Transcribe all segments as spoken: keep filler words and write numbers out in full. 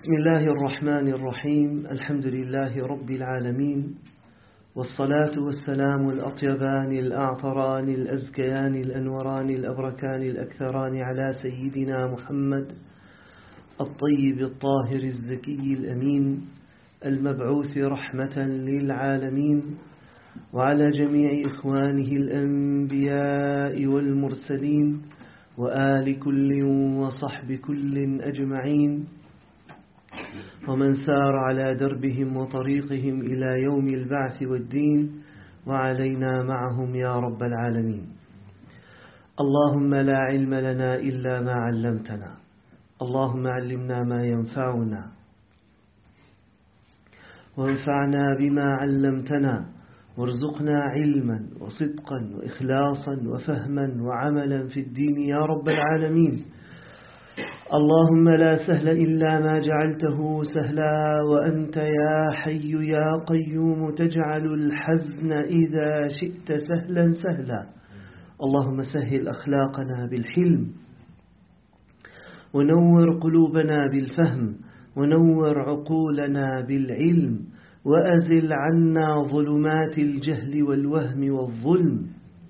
بسم الله الرحمن الرحيم. الحمد لله رب العالمين، والصلاة والسلام الأطيبان الأعطران الأزكيان الأنوران الأبركان الأكثران على سيدنا محمد الطيب الطاهر الزكي الأمين المبعوث رحمة للعالمين، وعلى جميع إخوانه الأنبياء والمرسلين، وآل كل وصحب كل أجمعين، ومن سار على دربهم وطريقهم إلى يوم البعث والدين، وعلينا معهم يا رب العالمين. اللهم لا علم لنا إلا ما علمتنا، اللهم علمنا ما ينفعنا وانفعنا بما علمتنا، وارزقنا علما وصدقا وإخلاصا وفهما وعملا في الدين يا رب العالمين. اللهم لا سهل إلا ما جعلته سهلا، وأنت يا حي يا قيوم تجعل الحزن إذا شئت سهلا سهلا. اللهم سهل أخلاقنا بالحلم، ونور قلوبنا بالفهم، ونور عقولنا بالعلم، وأزل عنا ظلمات الجهل والوهم والظلم.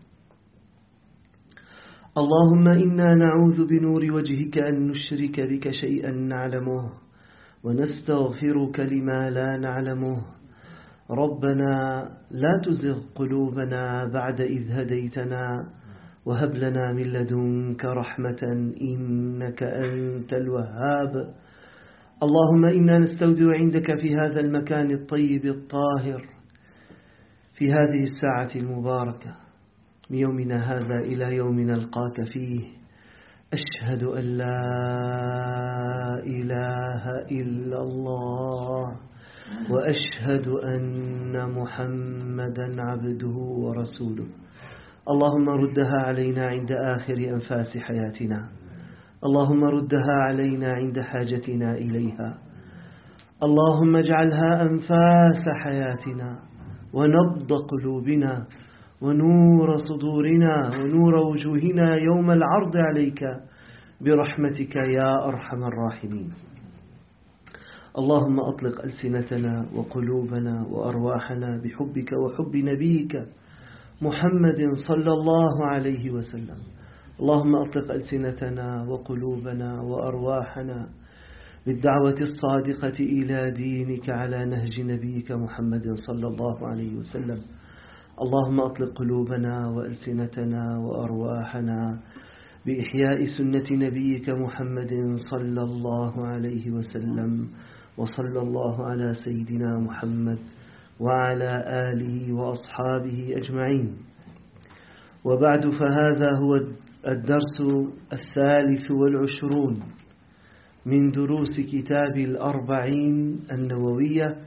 اللهم إنا نعوذ بنور وجهك أن نشرك بك شيئا نعلمه، ونستغفرك لما لا نعلمه. ربنا لا تزغ قلوبنا بعد إذ هديتنا، وهب لنا من لدنك رحمة إنك أنت الوهاب. اللهم إنا نستودع عندك في هذا المكان الطيب الطاهر في هذه الساعة المباركة من يومنا هذا إلى يوم نلقاك فيه، أشهد أن لا إله إلا الله، وأشهد أن محمدا عبده ورسوله. اللهم ردها علينا عند آخر أنفاس حياتنا، اللهم ردها علينا عند حاجتنا إليها. اللهم اجعلها أنفاس حياتنا ونبض قلوبنا ونور صدورنا ونور وجوهنا يوم العرض عليك برحمتك يا أرحم الراحمين. اللهم أطلق ألسنتنا وقلوبنا وأرواحنا بحبك وحب نبيك محمد صلى الله عليه وسلم. اللهم أطلق ألسنتنا وقلوبنا وأرواحنا بالدعوة الصادقة إلى دينك على نهج نبيك محمد صلى الله عليه وسلم. اللهم أطلق قلوبنا وألسنتنا وأرواحنا بإحياء سنة نبيك محمد صلى الله عليه وسلم، وصلى الله على سيدنا محمد وعلى آله وأصحابه أجمعين. وبعد، فهذا هو الدرس الثالث والعشرون من دروس كتاب الأربعين النووية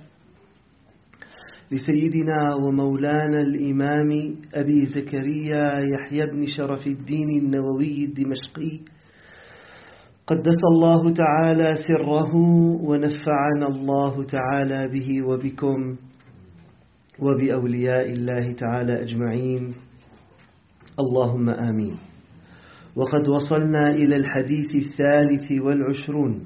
لسيدنا ومولانا الإمام أبي زكريا يحيى بن شرف الدين النووي الدمشقي قدس الله تعالى سره، ونفعنا الله تعالى به وبكم وبأولياء الله تعالى أجمعين، اللهم آمين. وقد وصلنا إلى الحديث الثالث والعشرون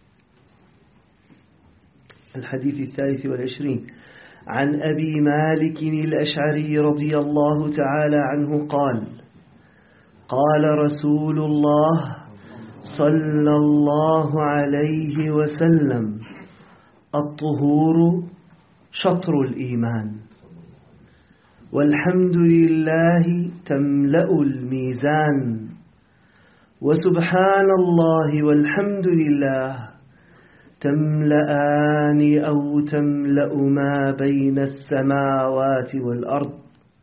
الحديث الثالث والعشرين عن أبي مالك الأشعري رضي الله تعالى عنه قال: قال رسول الله صلى الله عليه وسلم: الطهور شطر الإيمان، والحمد لله تملأ الميزان، وسبحان الله والحمد لله تملأان أو تملأ ما بين السماوات والأرض.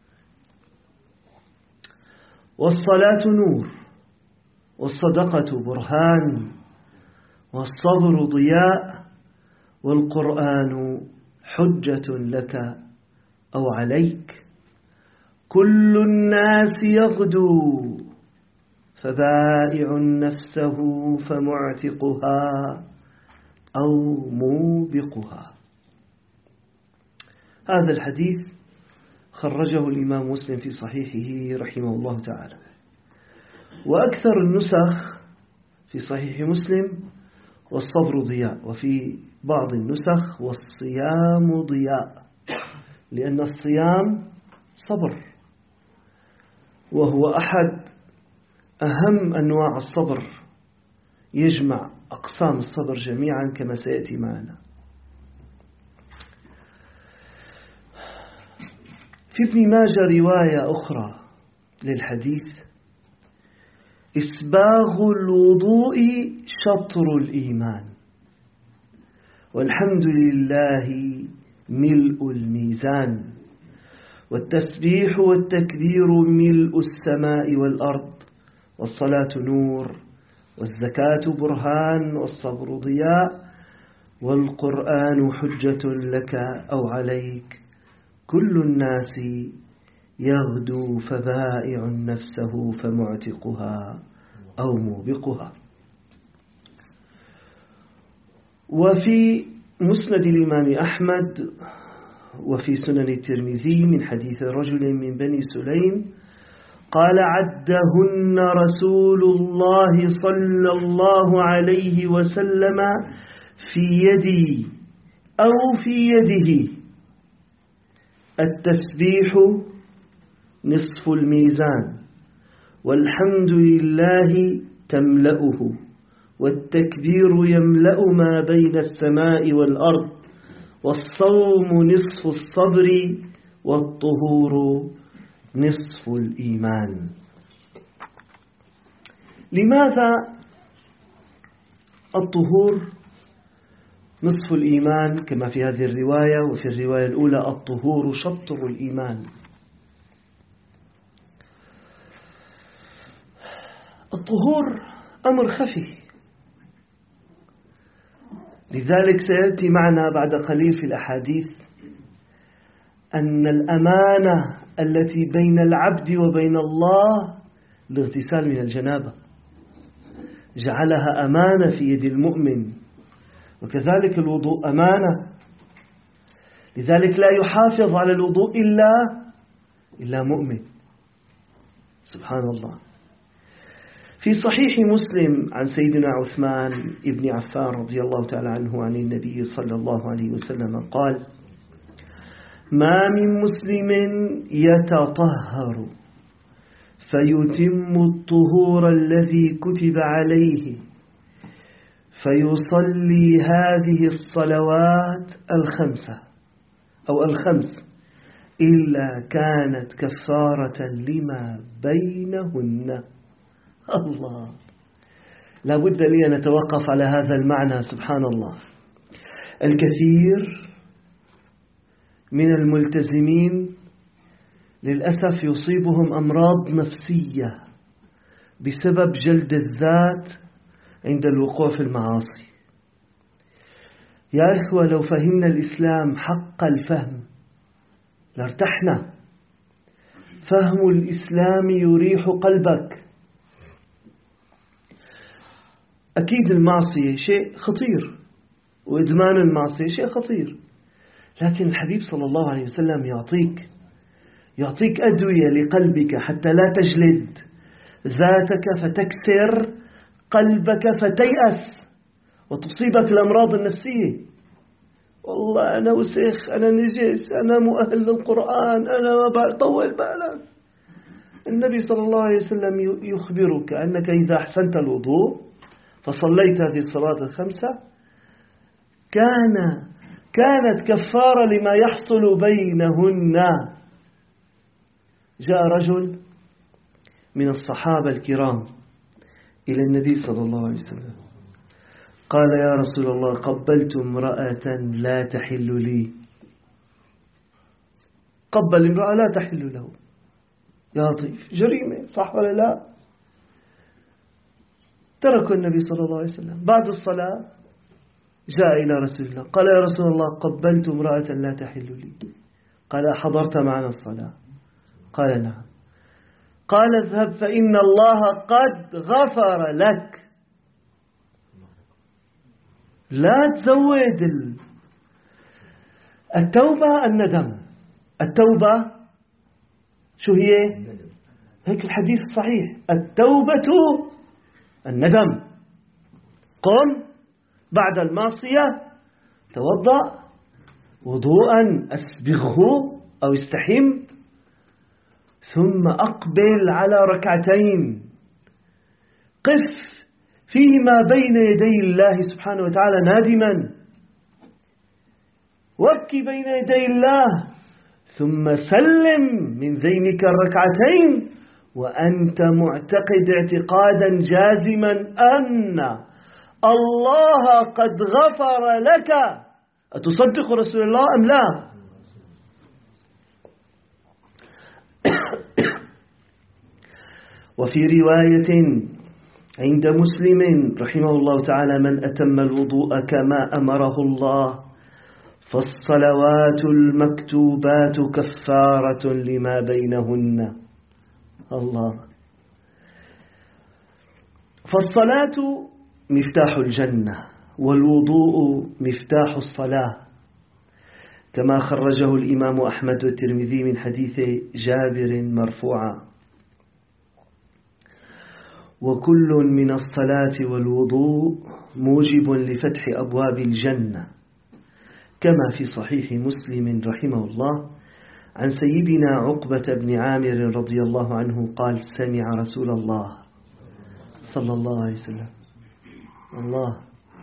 والصلاة نور، والصدقة برهان، والصبر ضياء، والقرآن حجة لك أو عليك. كل الناس يغدو، فبائع نفسه فمعتقها أو موبقها. هذا الحديث خرجه الإمام مسلم في صحيحه رحمه الله تعالى. وأكثر النسخ في صحيح مسلم والصبر ضياء، وفي بعض النسخ والصيام ضياء، لأن الصيام صبر، وهو أحد أهم أنواع الصبر، يجمع أقسام الصبر جميعا كما سيأتي معنا. في ابن ماجه رواية أخرى للحديث: إسباغ الوضوء شطر الإيمان، والحمد لله ملء الميزان، والتسبيح والتكبير ملء السماء والأرض، والصلاة نور، والزكاة برهان، والصبر ضياء، والقرآن حجة لك أو عليك، كل الناس يغدو فبائع نفسه فمعتقها أو موبقها. وفي مسند الإمام أحمد وفي سنن الترمذي من حديث رجل من بني سليم قال: عدهن رسول الله صلى الله عليه وسلم في يدي أو في يده: التسبيح نصف الميزان، والحمد لله تملأه، والتكبير يملأ ما بين السماء والأرض، والصوم نصف الصبر، والطهور نصف الإيمان. لماذا الطهور نصف الإيمان كما في هذه الرواية؟ وفي الرواية الأولى الطهور شطر الإيمان. الطهور أمر خفي، لذلك سيأتي معنا بعد قليل في الأحاديث أن الأمانة التي بين العبد وبين الله الاغتسال من الجنابة، جعلها أمانة في يد المؤمن، وكذلك الوضوء أمانة، لذلك لا يحافظ على الوضوء إلا إلا مؤمن. سبحان الله. في صحيح مسلم عن سيدنا عثمان ابن عفان رضي الله تعالى عنه عن النبي صلى الله عليه وسلم قال: ما من مسلم يتطهر فيتم الطهور الذي كتب عليه فيصلي هذه الصلوات الخمسة أو الخمس إلا كانت كفارة لما بينهن. الله، لا بد لي أن نتوقف على هذا المعنى. سبحان الله. الكثير من الملتزمين للأسف يصيبهم أمراض نفسية بسبب جلد الذات عند الوقوع في المعاصي. يا إخوة، لو فهمنا الإسلام حق الفهم لارتحنا. فهم الإسلام يريح قلبك. أكيد المعصية شيء خطير، وإدمان المعصية شيء خطير، لكن الحبيب صلى الله عليه وسلم يعطيك يعطيك أدوية لقلبك حتى لا تجلد ذاتك فتكسر قلبك فتيأس وتصيبك الأمراض النفسية. والله أنا وسخ، أنا نجس، أنا مؤهل للقرآن، أنا ما بطول بالك. النبي صلى الله عليه وسلم يخبرك أنك إذا أحسنت الوضوء فصليت هذه الصلاة الخمسة كان كانت كفارة لما يحصل بينهن. جاء رجل من الصحابة الكرام إلى النبي صلى الله عليه وسلم قال: يا رسول الله، قبلت امرأة لا تحل لي. قبل امرأة لا تحل له. يا لطيف، جريمة صح ولا لا؟ تركوا النبي صلى الله عليه وسلم. بعد الصلاة جاء إلى رسول الله قال: يا رسول الله، قبلت امرأة لا تحل لي. قال: حضرت معنا الصلاة؟ قال: نعم. قال: اذهب فإن الله قد غفر لك. لا تزود التوبة الندم. التوبة شو هي؟ هيك الحديث الصحيح: التوبة الندم. قم بعد المعصية توضأ وضوءا أسبغه أو استحم، ثم أقبل على ركعتين قف فيهما بين يدي الله سبحانه وتعالى نادما، وابكي بين يدي الله، ثم سلم من ذينك الركعتين وأنت معتقد اعتقادا جازما أن الله قد غفر لك. أتصدق رسول الله أم لا؟ وفي رواية عند مسلم رحمه الله تعالى: من أتم الوضوء كما أمره الله فالصلوات المكتوبات كفارة لما بينهن. الله. فالصلاة مفتاح الجنة، والوضوء مفتاح الصلاة، كما خرجه الإمام أحمد والترمذي من حديث جابر مرفوعا. وكل من الصلاة والوضوء موجب لفتح أبواب الجنة، كما في صحيح مسلم رحمه الله عن سيدنا عقبة بن عامر رضي الله عنه قال: سمع رسول الله صلى الله عليه وسلم. الله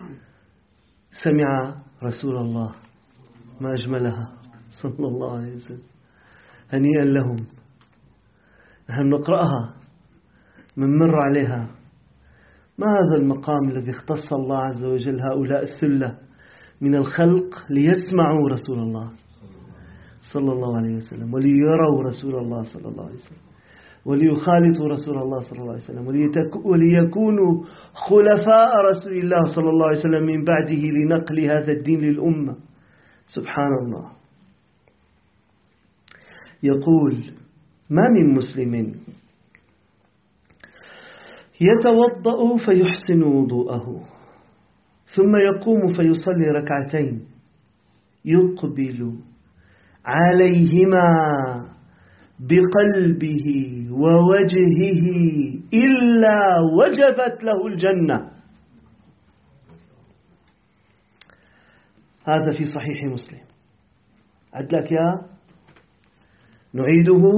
سمع رسول الله، ما أجملها صلى الله عليه وسلم. هنيئا لهم، نحن نقرأها من مر عليها. ما هذا المقام الذي اختص الله عز وجل هؤلاء الثلة من الخلق ليسمعوا رسول الله صلى الله عليه وسلم، وليروا رسول الله صلى الله عليه وسلم، وليخالطوا رسول الله صلى الله عليه وسلم، وليكونوا خلفاء رسول الله صلى الله عليه وسلم من بعده لنقل هذا الدين للأمة. سبحان الله. يقول: ما من مسلم يتوضأ فيحسن وضوءه ثم يقوم فيصلي ركعتين يقبل عليهما بقلبه ووجهه إلا وجبت له الجنة. هذا في صحيح مسلم. عدلك يا نعيده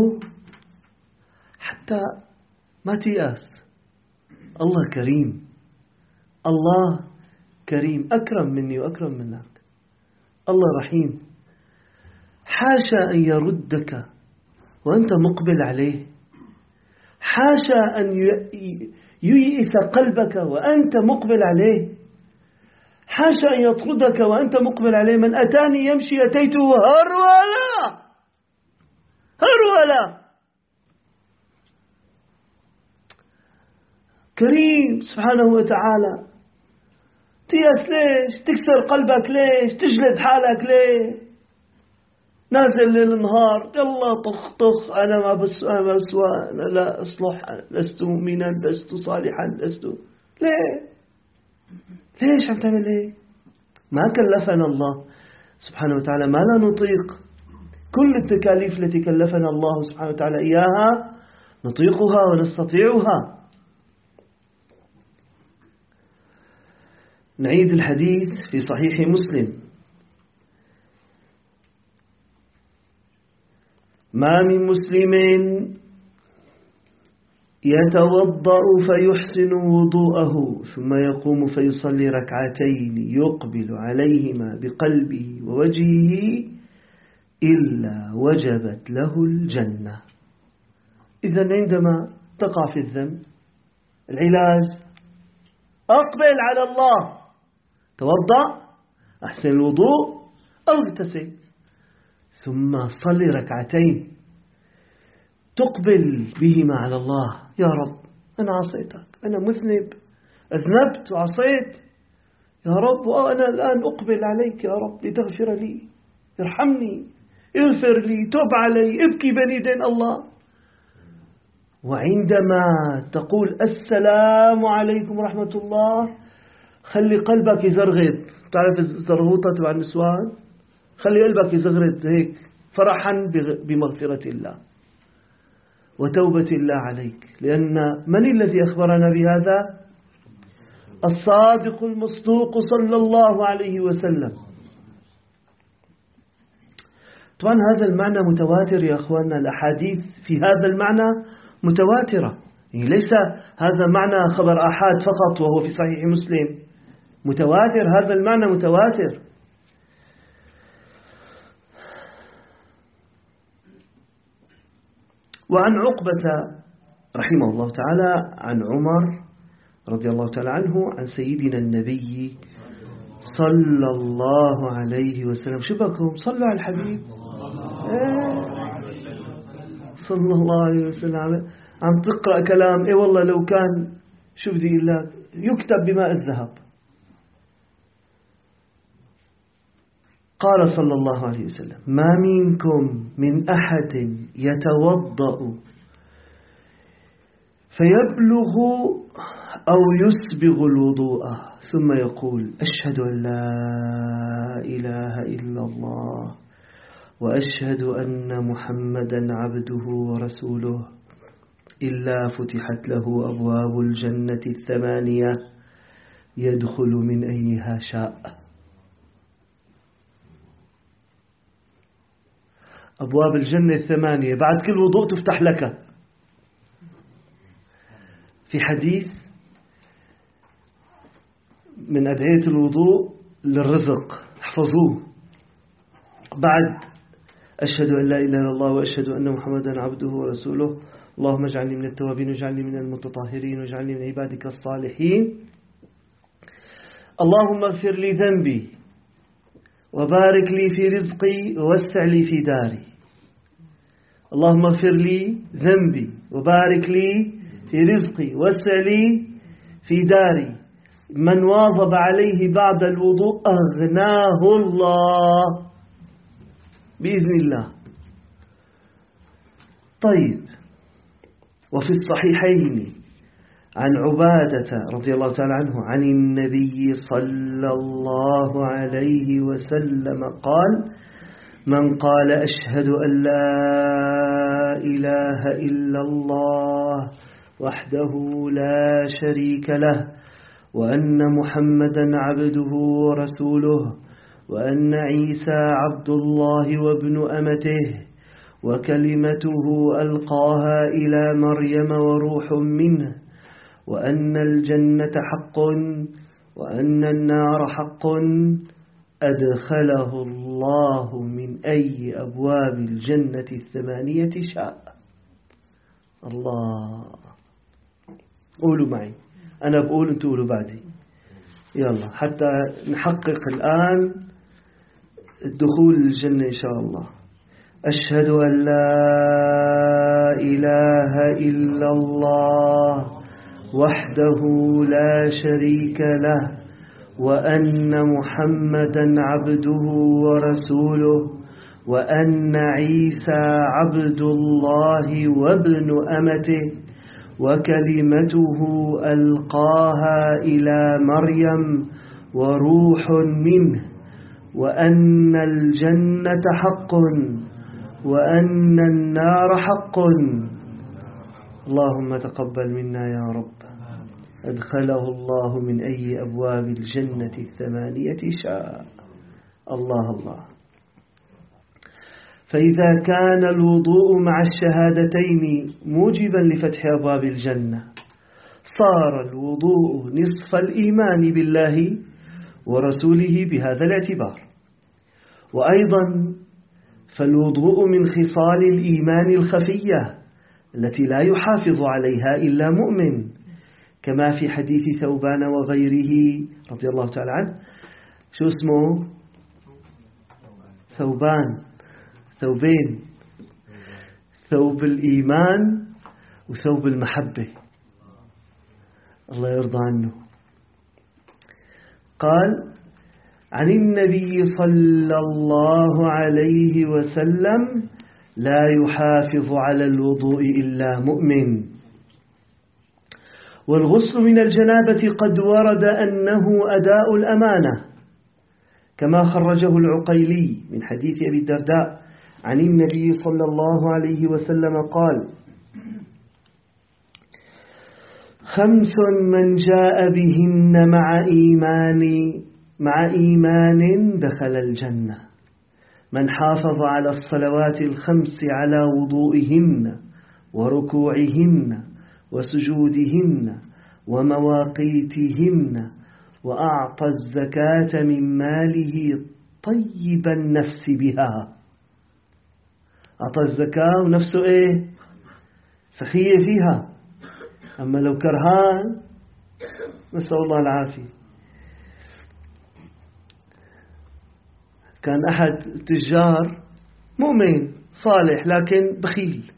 حتى ما تيأس. الله كريم، الله كريم، أكرم مني وأكرم منك. الله رحيم، حاشا أن يردك وأنت مقبل عليه، حاشا أن ييئس قلبك وأنت مقبل عليه، حاشا أن يطردك وأنت مقبل عليه. من أتاني يمشي أتيته هرولا هرولا. كريم سبحانه وتعالى. تيأس ليش؟ تكسر قلبك ليش؟ تجلد حالك ليه؟ نازل للنهار يلا طخ طخ، أنا ما بس أنا ما بسوى، أنا لا أصلح، لست مؤمنا، لست صالحا، لست. ليه؟ ليش عم تعمل ليه؟ ما كلفنا الله سبحانه وتعالى ما لا نطيق. كل التكاليف التي كلفنا الله سبحانه وتعالى إياها نطيقها ونستطيعها. نعيد الحديث في صحيح مسلم: ما من مسلم يتوضأ فيحسن وضوءه ثم يقوم فيصلي ركعتين يقبل عليهما بقلبه ووجهه إلا وجبت له الجنة. إذن عندما تقع في الذنب العلاج أقبل على الله، توضأ، أحسن الوضوء أو اغتسل، ثم صلي ركعتين تقبل بهما على الله. يا رب أنا عصيتك، أنا مذنب، أذنبت وعصيت يا رب، وأنا الآن أقبل عليك يا رب لتغفر لي، ارحمني، اغفر لي، توب علي، ابكي بين يدين الله. وعندما تقول السلام عليكم ورحمة الله خلي قلبك يزرغد. تعرف الزرغوطة تبع النسوان؟ خلي قلبك يزغرد هيك فرحا بمغفرة الله وتوبة الله عليك. لأن من الذي أخبرنا بهذا؟ الصادق المصدوق صلى الله عليه وسلم. طبعا هذا المعنى متواتر يا أخواننا، الأحاديث في هذا المعنى متواترة، يعني ليس هذا معنى خبر آحاد فقط وهو في صحيح مسلم، متواتر، هذا المعنى متواتر. وعن عقبة رحمه الله تعالى عن عمر رضي الله تعالى عنه عن سيدنا النبي صلى الله عليه وسلم. شبكم صلوا على الحبيب صلى الله عليه وسلم. عم تقرأ كلام اي والله لو كان شو بدي لك يكتب بماء الذهب. قال صلى الله عليه وسلم: ما منكم من أحد يتوضأ فيبلغ أو يسبغ الوضوء ثم يقول: أشهد أن لا إله إلا الله وأشهد أن محمدا عبده ورسوله إلا فتحت له أبواب الجنة الثمانية يدخل من أيها شاء. أبواب الجنة الثمانية بعد كل وضوء تفتح لك. في حديث من أدعية الوضوء للرزق احفظوه: بعد أشهد أن لا إله إلا الله وأشهد أن محمدا عبده ورسوله اللهم اجعلني من التوابين واجعلني من المتطهرين واجعلني من عبادك الصالحين اللهم اغفر لي ذنبي وبارك لي في رزقي ووسع لي في داري. اللهم اغفر لي ذنبي وبارك لي في رزقي ووسع لي في داري. من واظب عليه بعد الوضوء أغناه الله بإذن الله. طيب، وفي الصحيحين عن عبادة رضي الله تعالى عنه عن النبي صلى الله عليه وسلم قال: من قال أشهد أن لا إله إلا الله وحده لا شريك له وأن محمدا عبده ورسوله وأن عيسى عبد الله وابن أمته وكلمته ألقاها إلى مريم وروح منه وأن الجنة حق وأن النار حق أدخله الله من أي أبواب الجنة الثمانية شاء. الله، قولوا معي، أنا بقول أنتوا قولوا بعدي، يلا حتى نحقق الآن الدخول الجنة إن شاء الله. أشهد أن لا إله إلا الله وحده لا شريك له وأن محمدا عبده ورسوله وأن عيسى عبد الله وابن أمته وكلمته ألقاها إلى مريم وروح منه وأن الجنة حق وأن النار حق. اللهم تقبل منا يا رب. أدخله الله من أي أبواب الجنة الثمانية شاء. الله الله. فإذا كان الوضوء مع الشهادتين موجبا لفتح أبواب الجنة صار الوضوء نصف الإيمان بالله ورسوله بهذا الاعتبار. وأيضا فالوضوء من خصال الإيمان الخفية التي لا يحافظ عليها إلا مؤمن، كما في حديث ثوبان وغيره رضي الله تعالى عنه. شو اسمه؟ ثوبان، ثوبين، ثوب الإيمان وثوب المحبة، الله يرضى عنه. قال عن النبي صلى الله عليه وسلم: لا يحافظ على الوضوء إلا مؤمن. والغسل من الجنابة قد ورد أنه أداء الأمانة، كما خرجه العقيلي من حديث أبي الدرداء عن النبي صلى الله عليه وسلم قال: خمس من جاء بهن مع إيمان مع إيمان دخل الجنة: من حافظ على الصلوات الخمس على وضوئهن وركوعهن وسجودهن ومواقيتهن وأعطى الزكاة من ماله طيب النفس بها. أعطى الزكاة ونفسه إيه؟ سخية فيها. أما لو كرهان نسأل الله العافية. كان أحد تجار مؤمن صالح لكن بخيل،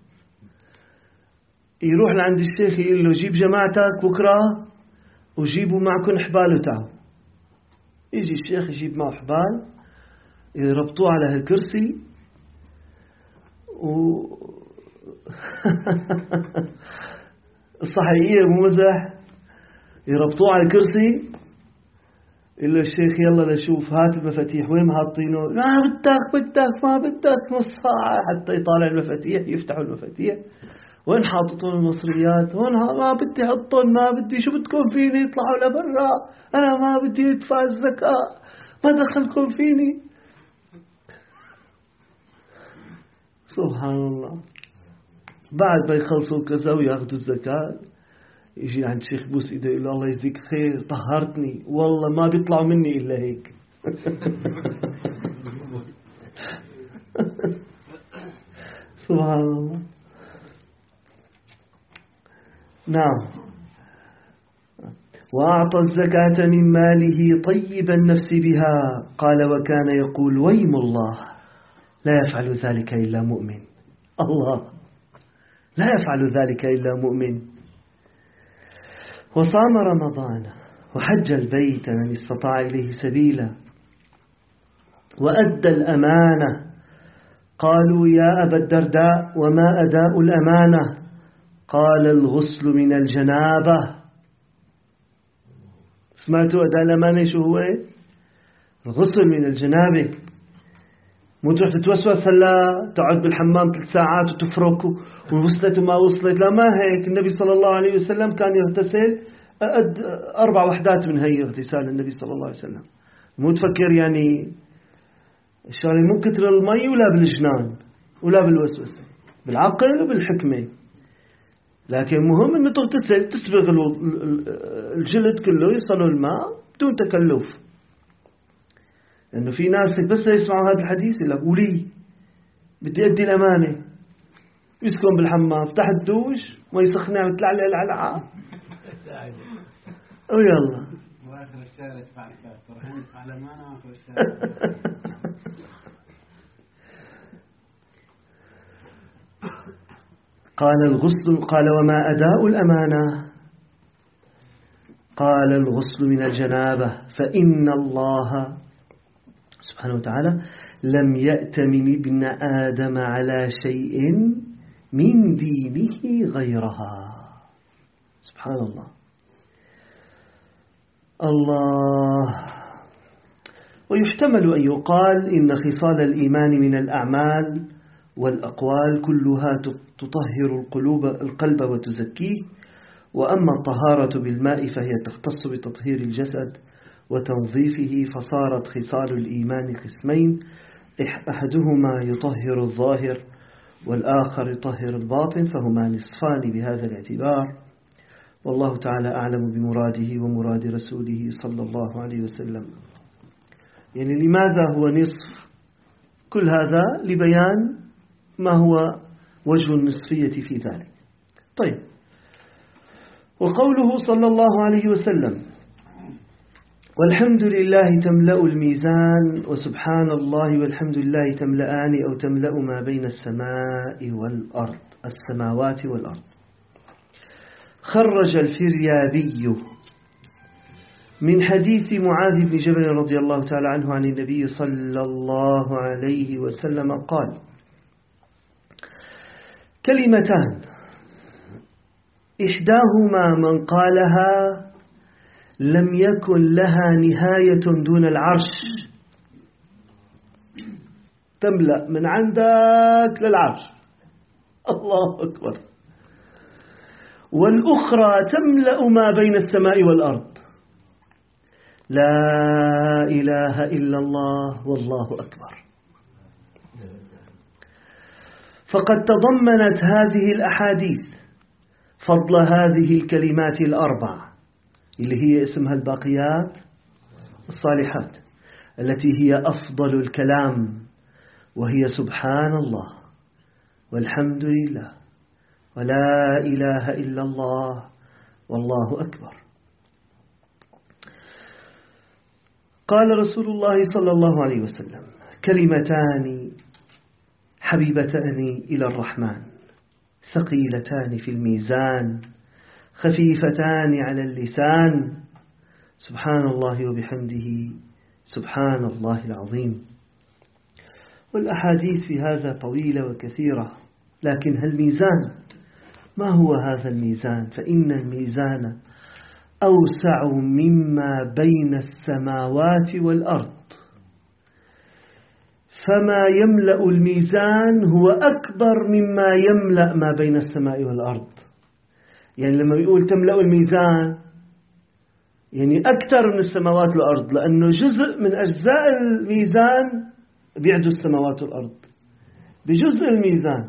يروح لعند الشيخ يقول له: جيب جماعتك بكرة وجيبوا معكم حبال تعالوا. يجي الشيخ يجيب معه حبال، يربطوه على هالكرسي و الصحيحية ومزح، يربطوه على الكرسي. يقول له الشيخ: يلا لشوف هات المفاتيح، وين حاطينه؟ لا بدك بدك ما بدك، نص ساعة حتى يطالع المفاتيح، يفتحوا المفاتيح. وين حاططون المصريات؟ هون ما بدي حطهم، ما بدي، شو بدكم فيني؟ يطلعوا لبرا، أنا ما بدي أدفع الزكاة، ما دخلكم فيني. سبحان الله. بعد ما يخلصوا كذا وياخذوا الزكاة، يجي عند شيخ بوس إيده يقول: الله يجزيك خير، طهرتني، والله ما بيطلعوا مني إلا هيك. سبحان الله. نعم. وأعطى الزكاة من ماله طيب النفس بها. قال: وكان يقول: ويم الله لا يفعل ذلك إلا مؤمن. الله لا يفعل ذلك إلا مؤمن. وصام رمضان وحج البيت من استطاع إليه سبيلا وأدى الأمانة. قالوا: يا أبا الدرداء وما أداء الأمانة؟ قال: الغسل من الجنابة. سمعتوا أداء الأمانة شو هو؟ الغسل من الجنابة. مو تروح تتوسوس هلا تقعد بالحمام ثلاث ساعات وتفرك ووصلت وما وصلت. لا، ما هيك. النبي صلى الله عليه وسلم كان يغتسل أربع وحدات من هي اغتسال النبي صلى الله عليه وسلم. مو تفكر يعني الشارع مو كتر المي ولا بالجنان ولا بالوسوسة، بالعقل وبالحكمة. لكن مهم أنه تغتسل، تسبغ الجلد كله، يصلوا الماء بدون تكلف. لأنه في ناس بس يسمعوا هذا الحديث يقول لك: ولي بدي أدي الأمانة، يسكن بالحمام، فتح الدوش ما يسخنها وتلعلع العلعة ويلا. وآخر الشهر يدفع الفاتورة، يدفع الأمانة وآخر الشهر. قال: الغسل. قال: وما أداء الأمانة؟ قال: الغسل من الجنابة، فإن الله سبحانه وتعالى لم يأتمن ابن آدم على شيء من دينه غيرها. سبحان الله. الله. ويحتمل أن يقال إن خصال الإيمان من الأعمال والأقوال كلها تطهر القلوب القلب وتزكيه، وأما الطهارة بالماء فهي تختص بتطهير الجسد وتنظيفه، فصارت خصال الإيمان قسمين: أحدهما يطهر الظاهر والآخر يطهر الباطن، فهما نصفان بهذا الاعتبار. والله تعالى أعلم بمراده ومراد رسوله صلى الله عليه وسلم. يعني لماذا هو نصف؟ كل هذا لبيان ما هو وجه النصفية في ذلك. طيب، وقوله صلى الله عليه وسلم: والحمد لله تملأ الميزان، وسبحان الله والحمد لله تملأان أو تملأ ما بين السماء والأرض السماوات والأرض. خرج الفريابي من حديث معاذ بن جبل رضي الله تعالى عنه عن النبي صلى الله عليه وسلم قال: كلمتان إحداهما من قالها لم يكن لها نهاية دون العرش، تملأ من عندك للعرش. الله أكبر. والأخرى تملأ ما بين السماء والأرض. لا إله إلا الله والله أكبر. فقد تضمنت هذه الأحاديث فضل هذه الكلمات الأربع اللي هي اسمها الباقيات الصالحات، التي هي أفضل الكلام، وهي سبحان الله والحمد لله ولا إله إلا الله والله أكبر. قال رسول الله صلى الله عليه وسلم: كلمتان حبيبتان إلى الرحمن ثقيلتان في الميزان خفيفتان على اللسان، سبحان الله وبحمده سبحان الله العظيم. والأحاديث في هذا طويلة وكثيرة، لكن الميزان ما هو هذا الميزان؟ فإن الميزان أوسع مما بين السماوات والأرض، فما يملأ الميزان هو أكبر مما يملأ ما بين السماء والأرض. يعني لما يقول تملأ الميزان يعني أكثر من السماوات والأرض، لأنه جزء من أجزاء الميزان بيعدو السماوات والأرض بجزء الميزان.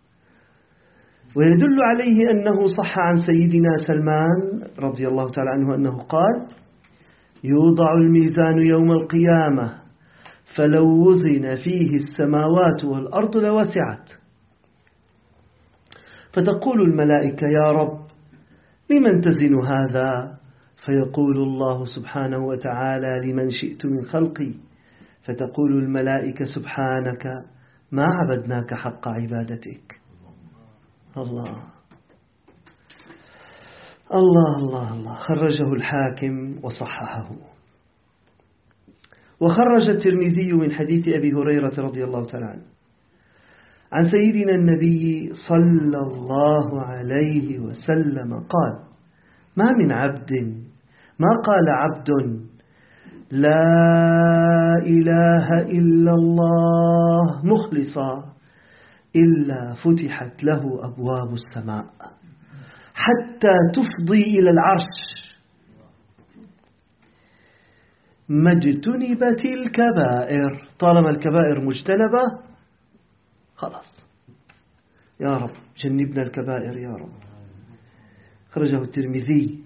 ويدل عليه أنه صح عن سيدنا سلمان رضي الله تعالى عنه أنه قال: يوضع الميزان يوم القيامة فلو وزن فيه السماوات والأرض لوسعت. فتقول الملائكة: يا رب لمن تزن هذا؟ فيقول الله سبحانه وتعالى: لمن شئت من خلقي. فتقول الملائكة: سبحانك ما عبدناك حق عبادتك. الله الله الله الله. خرجه الحاكم وصححه. وخرج الترمذي من حديث أبي هريرة رضي الله تعالى عنه عن سيدنا النبي صلى الله عليه وسلم قال: ما من عبد ما قال عبد لا إله إلا الله مخلصا إلا فتحت له أبواب السماء حتى تفضي إلى العرش، ما اجتنبت الكبائر. طالما الكبائر مجتنبة خلاص، يا رب جنبنا الكبائر يا رب. خرجه الترمذي.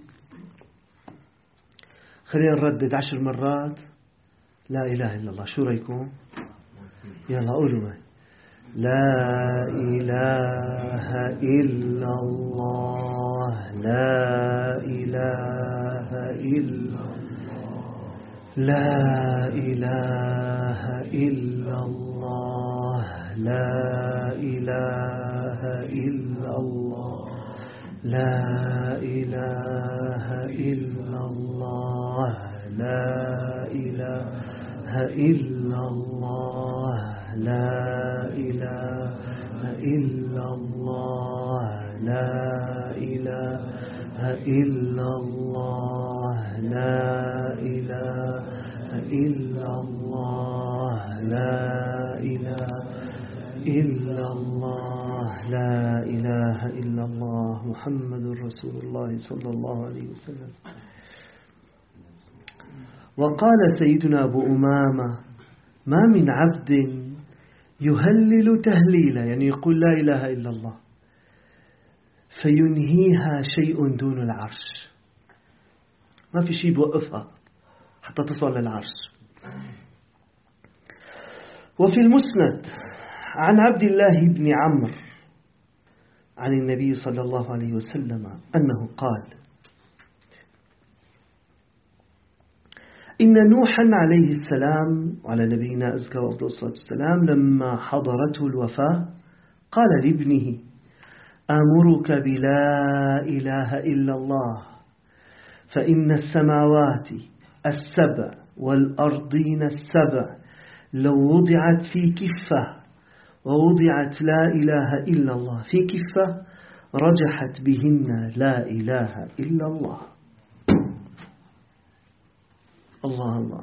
خلينا نردد عشر مرات لا إله إلا الله. شو رأيكم؟ يلا قولوا معي: لا إله إلا الله لا إله إلا الله لا إله إلا الله لا إله إلا الله لا إله إلا الله لا إله إلا الله لا إله إلا الله لا إله إلا الله لا إله إلا الله لا إله إلا الله لا إله إلا الله محمد رسول الله صلى الله عليه وسلم. وقال سيدنا أبو أمامة: ما من عبد يهلل تهليلا، يعني يقول لا إله إلا الله، فينهيها شيء دون العرش، ما في شيء بوقفها حتى تصل للعرش. وفي المسند عن عبد الله بن عمرو عن النبي صلى الله عليه وسلم أنه قال: إن نوحا عليه السلام وعلى نبينا أزكى وأفضل الصلاة والسلام لما حضرته الوفاة قال لابنه: آمرك بلا إله إلا الله، فإن السماوات السبع والأرضين السبع لو وضعت في كفة ووضعت لا إله إلا الله في كفة رجحت بهن لا إله إلا الله. الله الله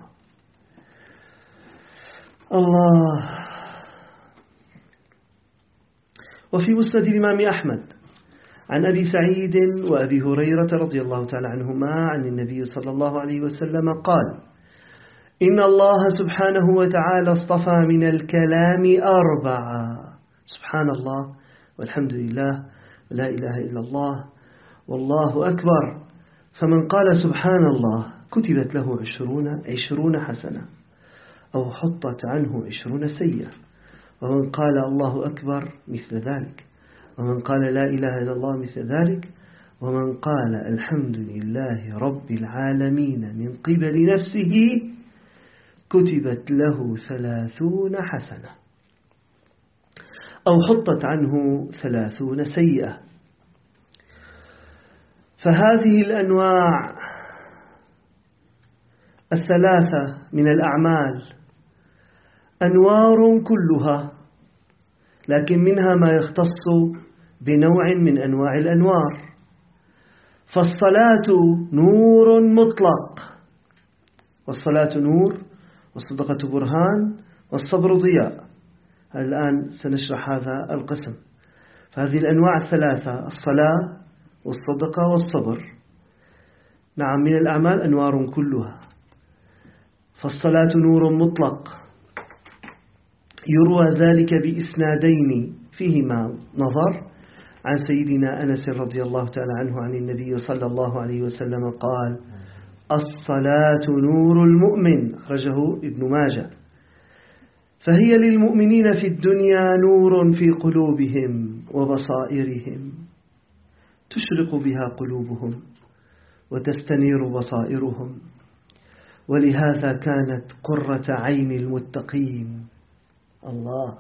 الله. وفي مسند الإمام أحمد عن أبي سعيد وأبي هريرة رضي الله تعالى عنهما عن النبي صلى الله عليه وسلم قال: إن الله سبحانه وتعالى اصطفى من الكلام أربعة. سبحان الله والحمد لله ولا إله إلا الله والله أكبر. فمن قال سبحان الله كتبت له عشرون, عشرون حسنة أو حطت عنه عشرون سيئة. ومن قال الله أكبر مثل ذلك. ومن قال لا إله إلا الله مثل ذلك. ومن قال الحمد لله رب العالمين من قبل نفسه كتبت له ثلاثون حسنة أو حطت عنه ثلاثون سيئة. فهذه الأنواع الثلاثة من الأعمال أنوار كلها، لكن منها ما يختص بنوع من أنواع الأنوار. فالصلاة نور مطلق، والصلاة نور، والصدقة برهان، والصبر ضياء. الآن سنشرح هذا القسم. فهذه الأنواع الثلاثة الصلاة والصدقة والصبر نعم من الأعمال أنوار كلها. فالصلاة نور مطلق يروى ذلك بإسنادين فيهما نظر. عن سيدنا أنس رضي الله تعالى عنه عن النبي صلى الله عليه وسلم قال: الصلاة نور المؤمن، أخرجه ابن ماجه. فهي للمؤمنين في الدنيا نور في قلوبهم وبصائرهم، تشرق بها قلوبهم وتستنير بصائرهم، ولهذا كانت قرة عين المتقين. الله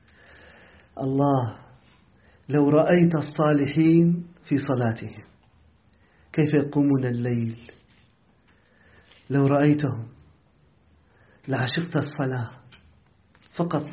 الله لو رأيت الصالحين في صلاتهم كيف يقومون الليل، لو رأيتهم لعشقت الصلاة. فقط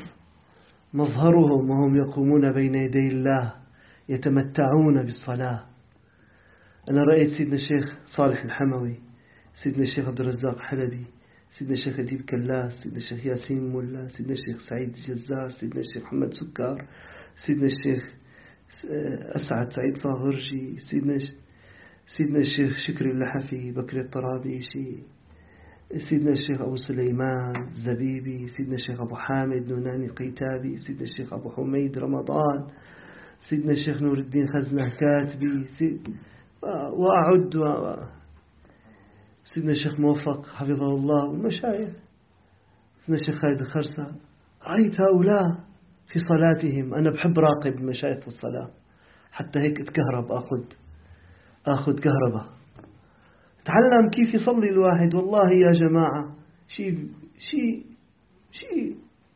مظهرهم وهم يقومون بين يدي الله يتمتعون بالصلاة. أنا رأيت سيدنا الشيخ صالح الحموي، سيدنا الشيخ عبد الرزاق حلبي، سيدنا الشيخ أديب كلاس، سيدنا الشيخ ياسين مولا، سيدنا الشيخ سعيد الجزار، سيدنا الشيخ محمد سكار، سيدنا الشيخ أسعد سعيد صاغرجي، سيدنا سيدنا الشيخ شكري اللحفي، بكر الطرابيشي، سيدنا الشيخ أبو سليمان زبيبي، سيدنا الشيخ أبو حامد نوناني قيتابي، سيدنا الشيخ أبو حميد رمضان، سيدنا الشيخ نور الدين خزنة كاتبي، وأعد و... سيدنا الشيخ موفق حفظه الله والمشايخ، سيدنا الشيخ خالد الخرسة. رأيت هؤلاء في صلاتهم. أنا بحب راقب المشايخ في الصلاة، حتى هيك اتكهرب، أخذ أخذ كهرباء تعلم كيف يصلي الواحد. والله يا جماعة شيء شيء شيء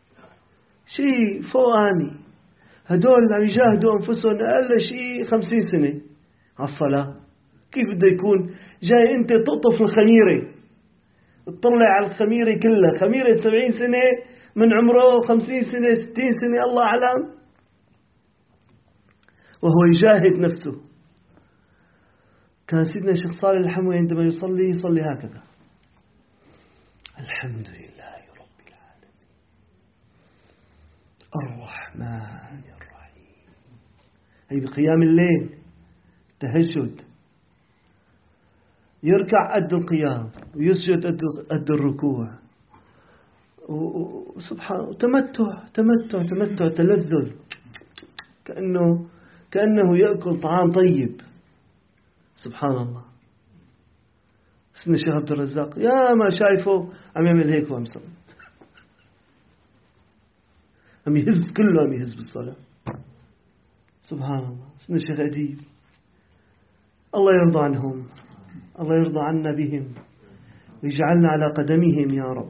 شيء فوقاني. هدول عم يجاهدوا أنفسهم أقل شيء خمسين سنة على الصلاة. كيف بده يكون جاي أنت تقطف الخميرة، تطلع على الخميرة كلها، خميرة سبعين سنة من عمره، خمسين سنة، ستين سنة، الله أعلم، وهو يجاهد نفسه. كان سيدنا الشيخ صالح الحموي عندما يصلي يصلي هكذا: الحمد لله رب العالمين الرحمن الرحيم. هي بقيام الليل تهجد، يركع قد القيام ويسجد قد الركوع، وسبحان تمتع تمتع تمتع تلذذ، كأنه كأنه يأكل طعام طيب. سبحان الله. سيدنا الشيخ عبد الرزاق يا ما شايفه عم يعمل هيك وعم يصلي، عم يهز، كله عم يهز بالصلاة. سبحان الله. سيدنا الشيخ أديب، الله يرضى عنهم، الله يرضى عنا بهم ويجعلنا على قدمهم يا رب.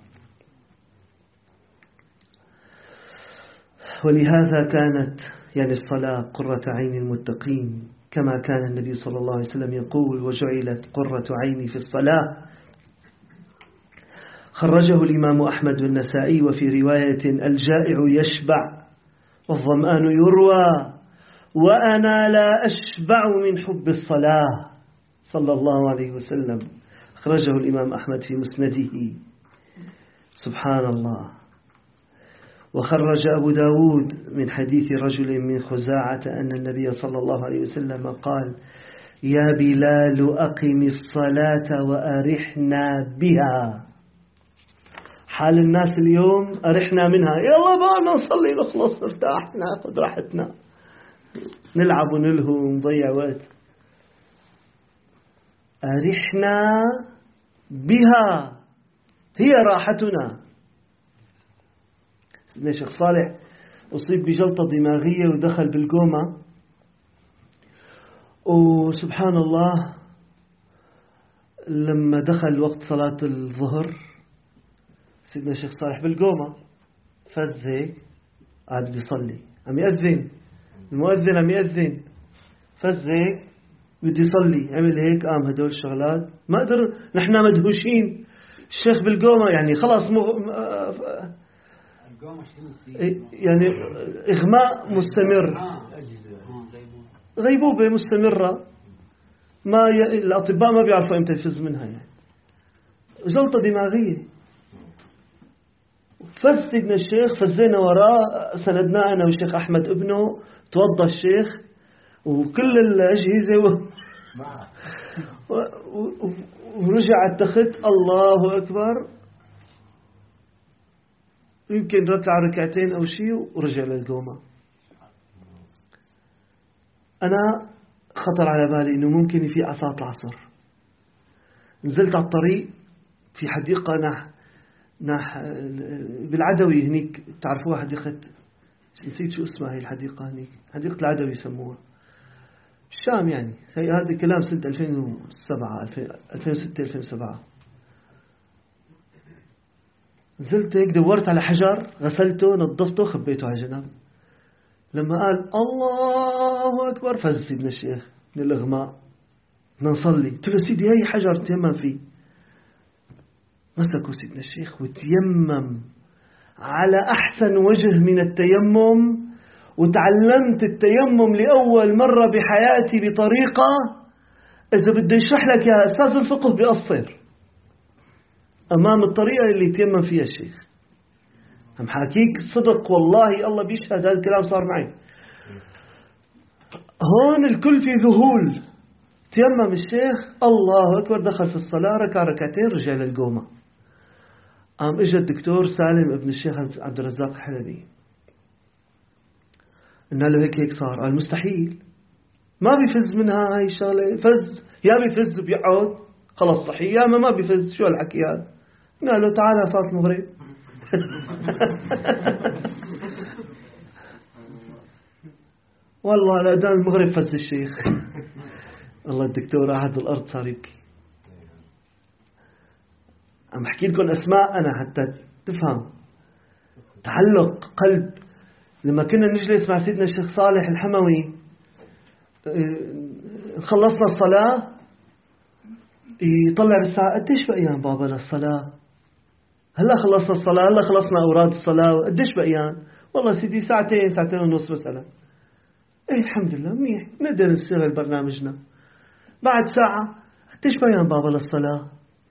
ولهذا كانت يعني الصلاة قرة عين المتقين، كما كان النبي صلى الله عليه وسلم يقول: وجعلت قرة عيني في الصلاة. خرجه الإمام أحمد والنسائي. وفي رواية: الجائع يشبع والظمآن يروى وأنا لا أشبع من حب الصلاة صلى الله عليه وسلم. خرجه الإمام أحمد في مسنده. سبحان الله. وخرج أبو داود من حديث رجل من خزاعة أن النبي صلى الله عليه وسلم قال يا بلال أقم الصلاة وأرحنا بها. حال الناس اليوم أرحنا منها، يلا بقى نصلي نخلص نرتاح ناخذ راحتنا، نلعب ونلهو ونضيع وقت. أرحنا بها هي راحتنا. سيدنا الشيخ صالح أصيب بجلطة دماغية ودخل بالكوما، وسبحان الله لما دخل وقت صلاة الظهر سيدنا الشيخ صالح بالكوما فز هيك قاعد يصلي عم يأذن، المؤذن عم يأذن، فز هيك بدي يصلي، عمل هيك قام هدول الشغلات ما قدر. نحن مدهوشين، الشيخ بالكوما يعني خلاص مغ... يعني إغماء مستمر، غيبوبة مستمرة، ما ي... الأطباء ما بيعرفوا إمتى يفز منها، يعني جلطة دماغية. فز سيدنا الشيخ، فزينا وراه، سندناه أنا والشيخ أحمد ابنه، توضى الشيخ وكل الأجهزة و... و... و... ورجع التخت. الله أكبر، يمكن ركع ركعتين أو شيء ورجع للقومة. أنا خطر على بالي إنه ممكن في عصاة العصر. نزلت على الطريق في حديقة نح نح بالعدوي هنيك، تعرفوها حديقة، نسيت شو اسمها هي الحديقة هنيك، حديقة العدوي يسموها، الشام يعني. هذا كلام سنة ألفين وسبعة ألفين وستة ألفين وسبعة. نزلت هيك دورت على حجر، غسلته نظفته خبيته على جنب. لما قال الله أكبر فز سيدنا الشيخ من الإغماء، بدنا نصلي. قلت له سيدي هي حجر تيمم فيه. مسكوا سيدنا الشيخ وتيمم على أحسن وجه من التيمم، وتعلمت التيمم لأول مرة بحياتي بطريقة إذا بده يشرح لك يا أستاذ الفقه بيقصر أمام الطريقة اللي يتيمم فيها الشيخ. هم حاكيك صدق والله، الله بيشهد هذا الكلام صار معي. هون الكل في ذهول. تيمم الشيخ، الله أكبر، دخل في الصلاة، ركع ركعتين، رجع للقومة. قام اجى الدكتور سالم ابن الشيخ عبد الرزاق الحلبي، قلنا له هيك هيك صار. قال مستحيل، ما بيفز منها هاي الشغلة. فز يا بيفز بيقعد خلص صحيح، يا ما ما بيفز. شو هالحكي هذا؟ قلنا له تعال صلاة المغرب. والله على أذان المغرب فز الشيخ. والله الدكتور قاعد بالأرض صار يبكي. عم احكي لكم أسماء أنا حتى تفهم تعلق قلب. لما كنا نجلس مع سيدنا الشيخ صالح الحموي، خلصنا الصلاة يطلع بالساعة، قديش بقيان بابا للصلاة؟ هلا خلصنا الصلاة، هلا خلصنا أوراد الصلاة، قديش بقيان؟ والله سيدي ساعتين ساعتين ونص مثلا. ايه الحمد لله منيح، نقدر نشتغل برنامجنا. بعد ساعة، قديش بقيان بابا للصلاة؟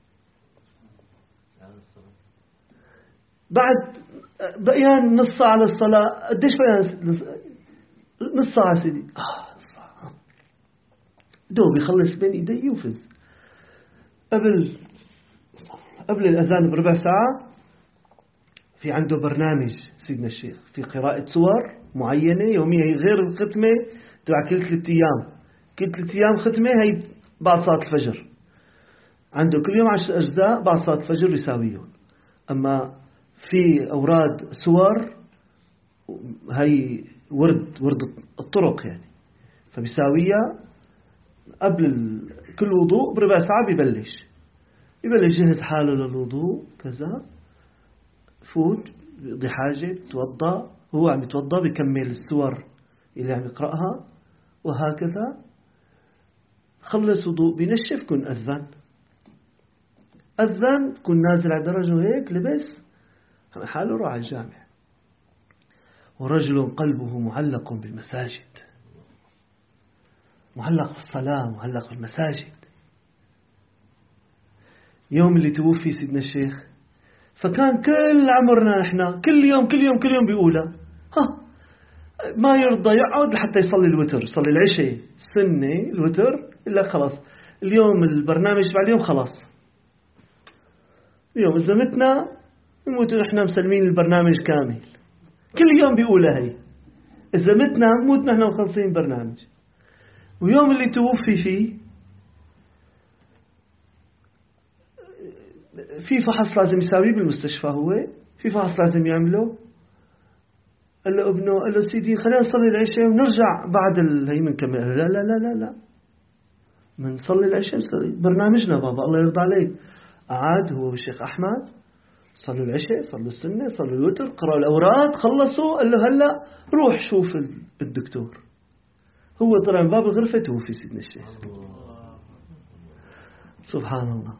بعد بقيان نص ساعة للصلاة، قديش بقيان؟ نص ساعة سيدي. آه نص ساعة، دوب يخلص بين ايدي وفز. قبل قبل الأذان بربع ساعة في عنده برنامج سيدنا الشيخ في قراءة سور معينة يومية، غير الختمة تبع كل ثلاث أيام. كل ثلاث أيام ختمة هي بعد صلاة الفجر. عنده كل يوم عشر أجزاء بعد صلاة الفجر يساويهم. أما في أوراد سور هي ورد ورد الطرق يعني، فبيساويها قبل كل وضوء بربع ساعة. بيبلش يبلش يجهز حاله للوضوء كذا، فوت بيقضي حاجة، بتوضأ، هو عم يتوضأ بيكمل السور اللي عم يقرأها، وهكذا. خلص وضوء بينشف، كن أذن أذن كن نازل على درجه وهيك لبس حاله راح الجامع. ورجل قلبه معلق بالمساجد، معلق في الصلاة، معلق في المساجد. يوم اللي توفي سيدنا الشيخ فكان كل عمرنا إحنا كل يوم كل يوم كل يوم بيقولها، ها ما يرضى يقعد لحتى يصلي الوتر، يصلي العشاء سنة الوتر إلا خلاص اليوم البرنامج بعد اليوم خلاص، اليوم إذا متنا نموت نحن مسلمين البرنامج كامل. كل يوم بيقولها هي، إذا متنا نموت نحن مخلصين برنامج. ويوم اللي توفي فيه في فحص لازم يساويه بالمستشفى، هو في فحص لازم يعمله. قال له ابنه، قال له سيدي خلينا نصلي العشاء ونرجع بعد الهي منكمل. لا لا لا لا لا من نصلي العشاء برنامجنا بابا الله يرضى عليك. قعد هو والشيخ أحمد صلوا العشاء، صلوا السنة، صلوا الوتر، قرأوا الأوراد، خلصوا. قال له هلا روح شوف الدكتور. هو طلع من باب الغرفة توفي سيدنا الشيخ. سبحان الله.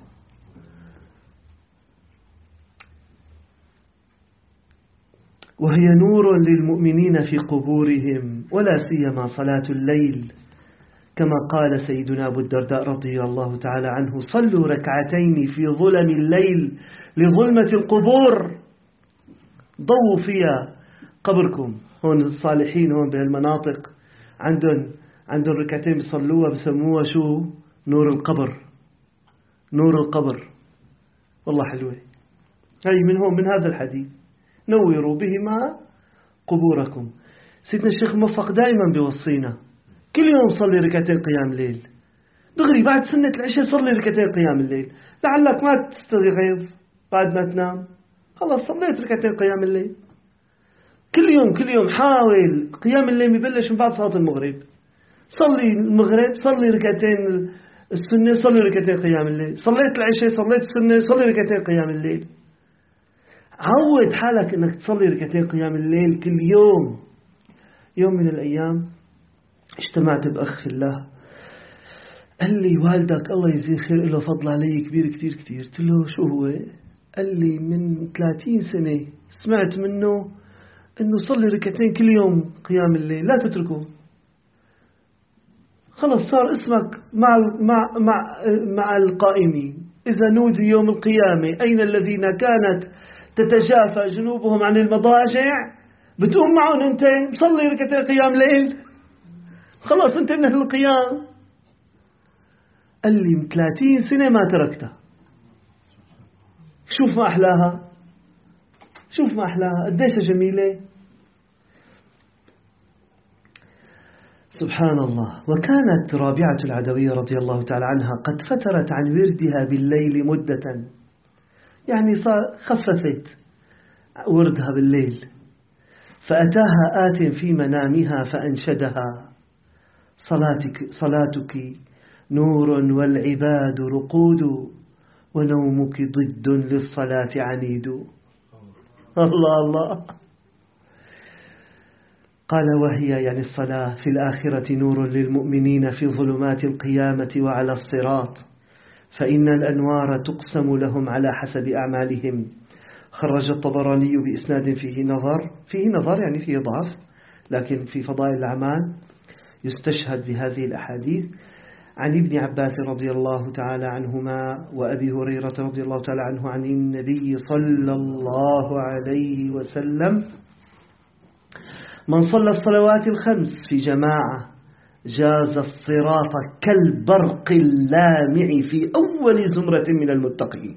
وهي نور للمؤمنين في قبورهم، ولا سيما صلاة الليل، كما قال سيدنا أبو الدرداء رضي الله تعالى عنه: صلوا ركعتين في ظلم الليل لظلمة القبور. ضووا فيها قبركم. هون الصالحين هون بهالمناطق عندهم عندهم ركعتين بيصلوها بسموها شو؟ نور القبر. نور القبر والله حلوة هاي. من هون من هذا الحديث: نوروا بهما قبوركم. سيدنا الشيخ موفق دائما بيوصينا كل يوم صلي ركعتين قيام الليل. دغري بعد سنة العشاء صلي ركعتين قيام الليل، لعلك ما تستيقظ بعد ما تنام، خلاص صليت ركعتين قيام الليل. كل يوم كل يوم حاول. قيام الليل يبلش من بعد صلاة المغرب، صلي المغرب، صلي ركعتين السنة، صلي ركعتين قيام الليل. صليت العشاء، صليت السنة، صلي ركعتين قيام الليل. عود حالك انك تصلي ركعتين قيام الليل كل يوم. يوم من الايام اجتمعت باخ الله، قال لي والدك الله يجزيه خير له فضل علي كبير كتير كتير. قلت له شو هو؟ قال لي من ثلاثين سنة سمعت منه انه صلي ركعتين كل يوم قيام الليل، لا تتركه. خلص صار اسمك مع مع مع مع القائمين. اذا نودي يوم القيامة اين الذين كانت تتجافى جنوبهم عن المضاجع، بتقوم معهم انت مصلي ركعتين قيام ليل، خلاص انت من اهل القيام. قال لي من ثلاثين سنة ما تركتها. شوف ما أحلاها، شوف ما أحلاها قديش جميلة. سبحان الله. وكانت رابعة العدوية رضي الله تعالى عنها قد فترت عن وردها بالليل مدة، يعني خففت وردها بالليل. فأتاها آت في منامها فأنشدها: صلاتك, صلاتك نور والعباد رقود، ونومك ضد للصلاة عنيد. الله الله. قال: وهي يعني الصلاة في الآخرة نور للمؤمنين في ظلمات القيامة وعلى الصراط، فإن الأنوار تقسم لهم على حسب أعمالهم. خرج الطبراني بإسناد فيه نظر فيه نظر يعني فيه ضعف، لكن في فضائل الأعمال يستشهد بهذه الأحاديث عن ابن عباس رضي الله تعالى عنهما وأبي هريرة رضي الله تعالى عنه عن النبي صلى الله عليه وسلم: من صلى الصلوات الخمس في جماعة جاز الصراط كالبرق اللامع في أول زمرة من المتقين.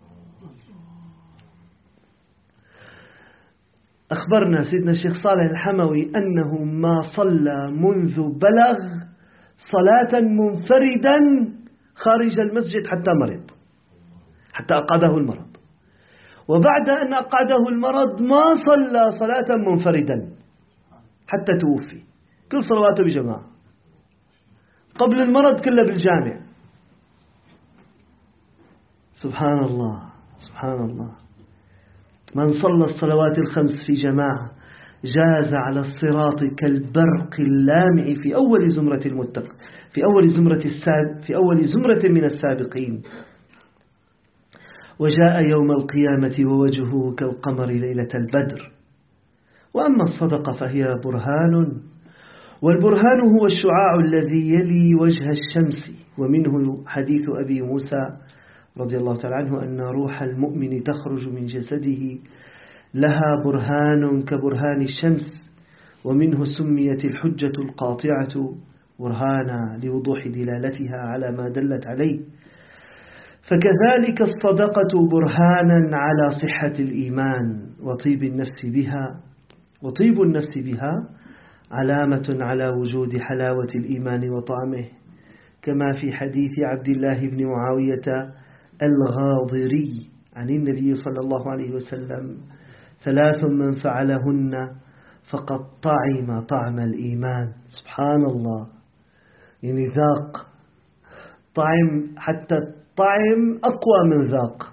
أخبرنا سيدنا الشيخ صالح الحموي أنه ما صلى منذ بلغ صلاة منفردا خارج المسجد حتى مرض، حتى أقعده المرض. وبعد أن أقعده المرض ما صلى صلاة منفردا حتى توفي، كل صلواته بجماعة. قبل المرض كله بالجامع. سبحان الله سبحان الله. من صلى الصلوات الخمس في جماعة جاز على الصراط كالبرق اللامع في أول زمرة المتق في أول زمرة الساب في أول زمرة من السابقين. وجاء يوم القيامة ووجهه كالقمر ليلة البدر. وأما الصدقة فهي برهان، والبرهان هو الشعاع الذي يلي وجه الشمس. ومنه حديث أبي موسى رضي الله تعالى عنه أن روح المؤمن تخرج من جسده لها برهان كبرهان الشمس، ومنه سميت الحجة القاطعة برهانا لوضوح دلالتها على ما دلت عليه. فكذلك الصدقة برهانا على صحة الإيمان وطيب النفس بها، وطيب النفس بها علامة على وجود حلاوة الإيمان وطعمه، كما في حديث عبد الله بن معاوية الغاضري عن النبي صلى الله عليه وسلم: ثلاث من فعلهن فقد طعم طعم الإيمان. سبحان الله، يعني ذاق طعم، حتى الطعم أقوى من ذاق.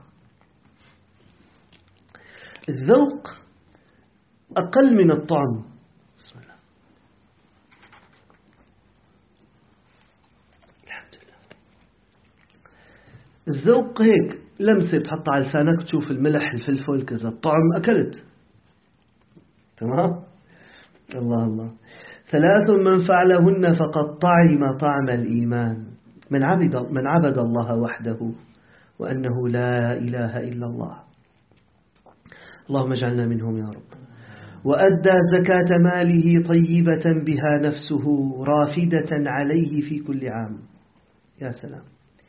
الذوق أقل من الطعم. بسم الله. الحمد لله. الذوق هيك لمسة تحط على لسانك تشوف الملح الفلفل كذا، الطعم أكلت. تمام؟ الله الله. ثلاث من فعلهن فقد طعم طعم الإيمان: من عبد, من عبد الله وحده وأنه لا إله إلا الله، اللهم اجعلنا منهم يا رب. وأدى زكاة ماله طيبة بها نفسه رافدة عليه في كل عام. يا سلام.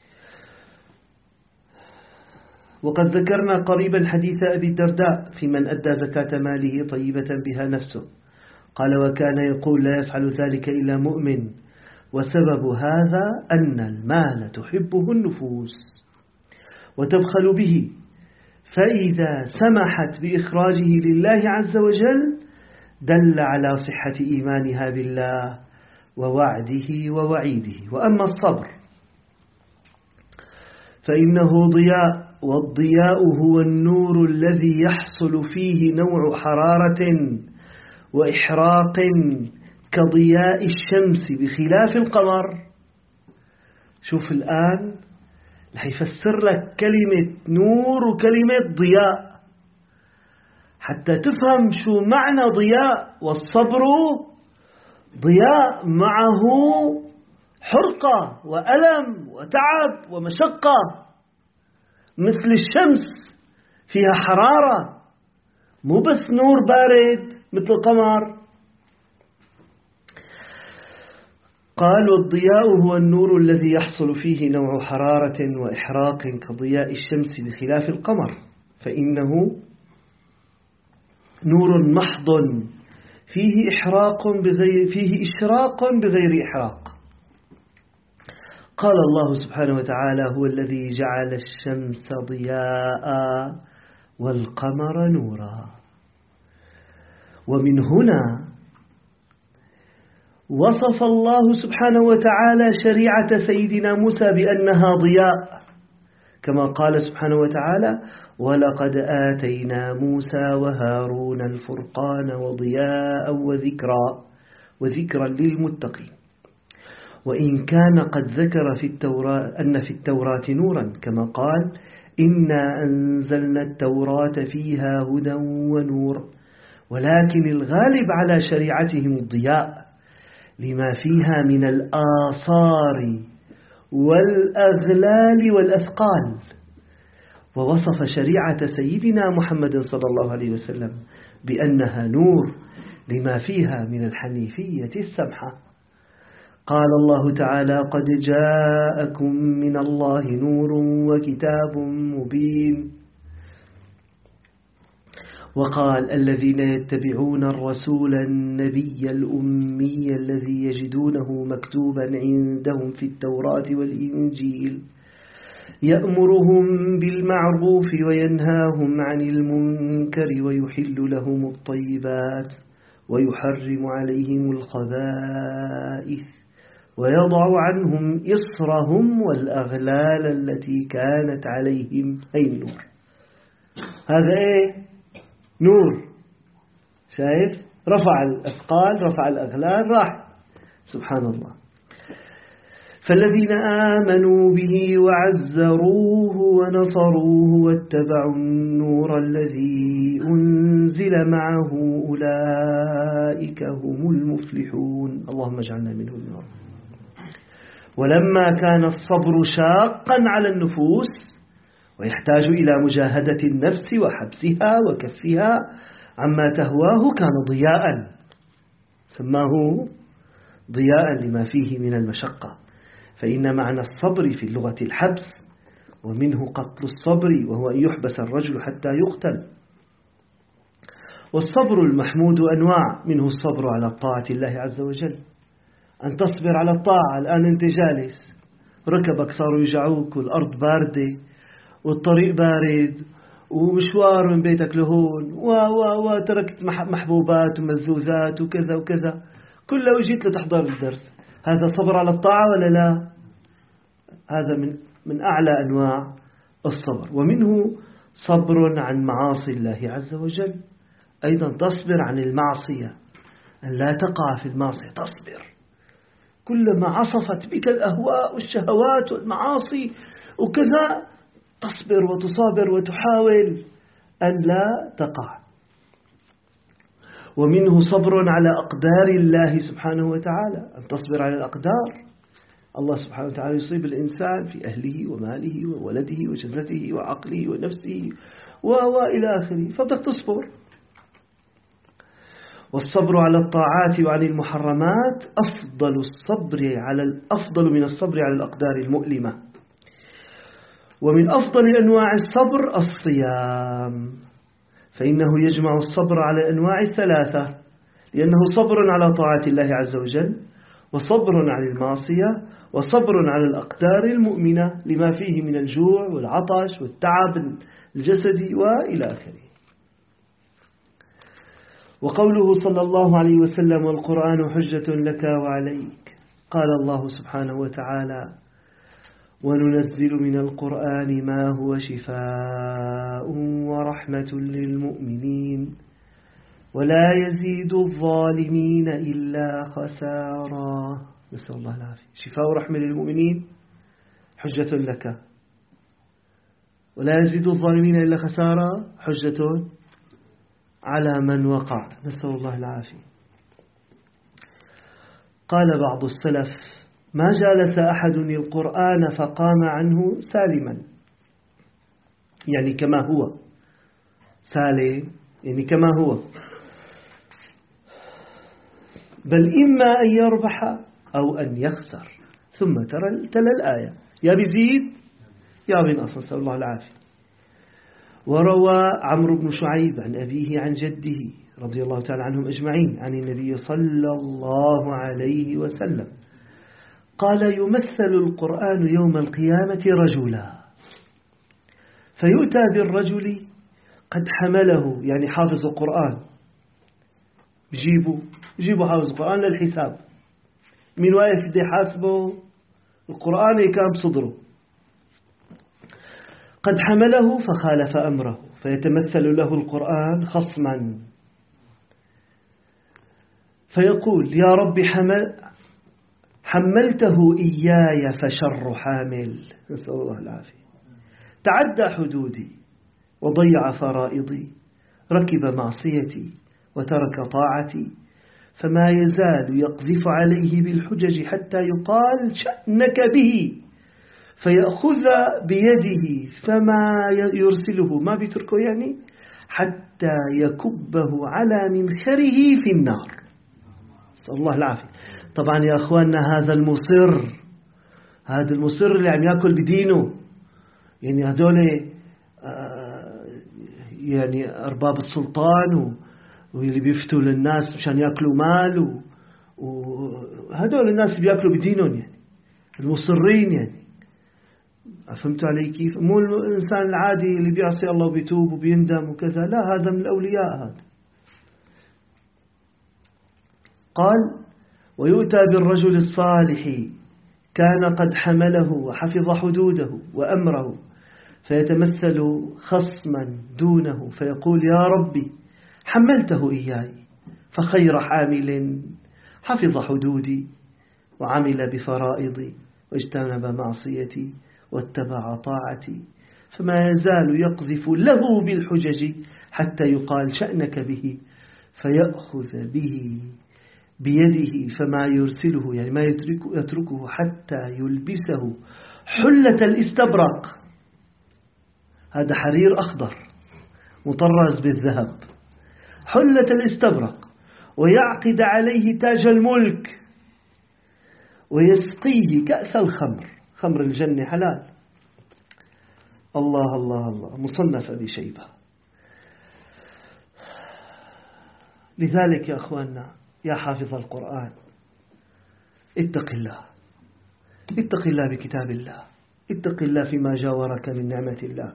وقد ذكرنا قريبا حديث أبي الدرداء في من أدى زكاة ماله طيبة بها نفسه، قال: وكان يقول لا يفعل ذلك إلا مؤمن، وسبب هذا أن المال تحبه النفوس وتبخل به، فإذا سمحت بإخراجه لله عز وجل دل على صحة إيمانها بالله ووعده ووعيده. وأما الصبر فإنه ضياء، والضياء هو النور الذي يحصل فيه نوع حرارة وإحراق كضياء الشمس بخلاف القمر. شوف الآن رح يفسر لك كلمة نور وكلمة ضياء حتى تفهم شو معنى ضياء. والصبر ضياء معه حرقة وألم وتعب ومشقة، مثل الشمس فيها حرارة، مو بس نور بارد مثل القمر. قال: والضياء هو النور الذي يحصل فيه نوع حرارة وإحراق كضياء الشمس بخلاف القمر، فإنه نور محض فيه إحراق بغير فيه إشراق بغير إحراق. قال الله سبحانه وتعالى: هو الذي جعل الشمس ضياء والقمر نورا. ومن هنا وصف الله سبحانه وتعالى شريعة سيدنا موسى بأنها ضياء، كما قال سبحانه وتعالى: ولقد آتينا موسى وهارون الفرقان وضياء وذكرا وذكرا للمتقين. وإن كان قد ذكر في التوراة أن في التوراة نورا، كما قال: إنا أنزلنا التوراة فيها هدى ونور، ولكن الغالب على شريعتهم الضياء لما فيها من الآثار والأغلال والأثقال. ووصف شريعة سيدنا محمد صلى الله عليه وسلم بأنها نور لما فيها من الحنيفية السمحة. قال الله تعالى: قد جاءكم من الله نور وكتاب مبين. وقال: الذين يتبعون الرسول النبي الأمي الذي يجدونه مكتوبا عندهم في التوراة والإنجيل يأمرهم بالمعروف وينهاهم عن المنكر ويحل لهم الطيبات ويحرم عليهم الخبائث ويضع عنهم إصرهم والأغلال التي كانت عليهم. أي النور هذا إيه؟ نور. شايف؟ رفع الأثقال، رفع الأغلال، راح. سبحان الله. فالذين آمنوا به وعزروه ونصروه واتبعوا النور الذي أنزل معه أولئك هم المفلحون. اللهم اجعلنا منهم يا رب. ولما كان الصبر شاقا على النفوس ويحتاج إلى مجاهدة النفس وحبسها وكفها عما تهواه، كان ضياء، سماه ضياء لما فيه من المشقة. فإن معنى الصبر في اللغة الحبس، ومنه قتل الصبر وهو أن يحبس الرجل حتى يقتل. والصبر المحمود أنواع، منه الصبر على طاعة الله عز وجل، أن تصبر على الطاعة. الآن أنت جالس، ركبك صاروا يجعوك والأرض باردة والطريق بارد ومشوار من بيتك لهون وتركت محبوبات وملذوذات وكذا وكذا، كله وجيت لتحضر الدرس. هذا صبر على الطاعة ولا لا؟ هذا من من أعلى أنواع الصبر. ومنه صبر عن معاصي الله عز وجل، أيضا تصبر عن المعصية، أن لا تقع في المعصية، تصبر كلما عصفت بك الأهواء والشهوات والمعاصي وكذا، تصبر وتصابر وتحاول أن لا تقع. ومنه صبر على أقدار الله سبحانه وتعالى، أن تصبر على الأقدار. الله سبحانه وتعالى يصيب الإنسان في أهله وماله وولده وجسده وعقله ونفسه وإلى آخره، فبدك تصبر. والصبر على الطاعات وعن المحرمات أفضل الصبر على الأفضل من الصبر على الأقدار المؤلمة. ومن أفضل أنواع الصبر الصيام، فإنه يجمع الصبر على أنواع الثلاثة، لأنه صبر على طاعة الله عز وجل، وصبر عن المعصية، وصبر على الأقدار المؤمنة لما فيه من الجوع والعطش والتعب الجسدي وإلى آخره. وقوله صلى الله عليه وسلم: والقرآن حجة لك وعليك. قال الله سبحانه وتعالى: وننزل من القرآن ما هو شفاء ورحمة للمؤمنين ولا يزيد الظالمين إلا خسارا. نسأل الله العافية. شفاء ورحمة للمؤمنين، حجة لك، ولا يزيد الظالمين إلا خسارا، حجة على من وقع. نسأل الله العافية. قال بعض السلف: ما جالس أحد القرآن فقام عنه سالما، يعني كما هو، سالم يعني كما هو، بل إما أن يربح أو أن يخسر. ثم ترى تلا الآية، يا بيزيد يا بينقص، نسأل الله العافية. وروى عمرو بن شعيب عن أبيه عن جده رضي الله تعالى عنهم أجمعين عن النبي صلى الله عليه وسلم قال: يمثل القرآن يوم القيامة رجلا، فيؤتى بالرجل قد حمله، يعني حافظ القرآن، بجيبوا بجيبوا حافظ القرآن للحساب، من واقف دي حاسبه القرآن كان بصدره، قد حمله فخالف أمره، فيتمثل له القرآن خصما فيقول: يا رب حمل حملته إياي فشر حامل. نسأل الله العافية. تعدى حدودي وضيع فرائضي، ركب معصيتي وترك طاعتي، فما يزال يقذف عليه بالحجج حتى يقال: شأنك به، فيأخذ بيده فما يرسله، ما بيتركه يعني، حتى يكبه على منخره في النار. نسأل الله العافية. طبعا يا أخواننا، هذا المصر هذا المصر اللي عم يأكل بدينه، يعني هذول يعني أرباب السلطان واللي بيفتوا للناس مشان يأكلوا مال، وهذول الناس بيأكلوا بدينهم، يعني المصرين. يعني فهمتوا علي كيف؟ مو الإنسان العادي اللي بيعصي الله وبيتوب وبيندم وكذا، لا، هذا من الأولياء. هذا قال: ويؤتى بالرجل الصالح كان قد حمله وحفظ حدوده وأمره، فيتمثل خصما دونه فيقول: يا ربي حملته إياي، فخير حامل حفظ حدودي وعمل بفرائضي واجتنب معصيتي واتبع طاعتي، فما يزال يقذف له بالحجج حتى يقال: شأنك به، فيأخذ به بيده فما يرسله، يعني ما يتركه حتى يلبسه حلة الاستبرق. هذا حرير أخضر مطرز بالذهب، حلة الاستبرق، ويعقد عليه تاج الملك، ويسقيه كأس الخمر، خمر الجنة حلال. الله الله الله، مصنف أبي شيبة. لذلك يا أخواننا يا حافظ القرآن اتق الله، اتق الله بكتاب الله، اتق الله فيما جاورك من نعمة الله.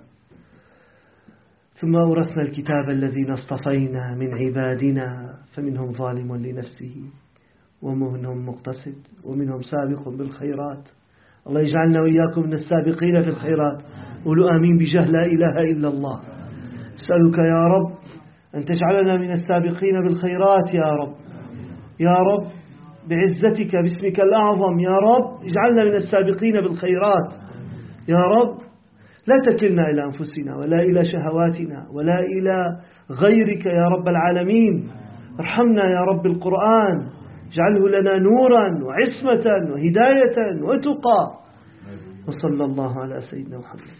ثم أورثنا الكتاب الذين اصطفينا من عبادنا فمنهم ظالم لنفسه ومنهم مقتصد ومنهم سابق بالخيرات. الله يجعلنا وإياكم من السابقين في الخيرات. قولوا آمين بجاه لا إله إلا الله. أسألك يا رب أن تجعلنا من السابقين بالخيرات يا رب، يا رب بعزتك باسمك الأعظم يا رب اجعلنا من السابقين بالخيرات يا رب. لا تكلنا إلى أنفسنا ولا إلى شهواتنا ولا إلى غيرك يا رب العالمين. ارحمنا يا رب القرآن، اجعله لنا نورا وعصمة وهداية وتقى. وصلى الله على سيدنا محمد.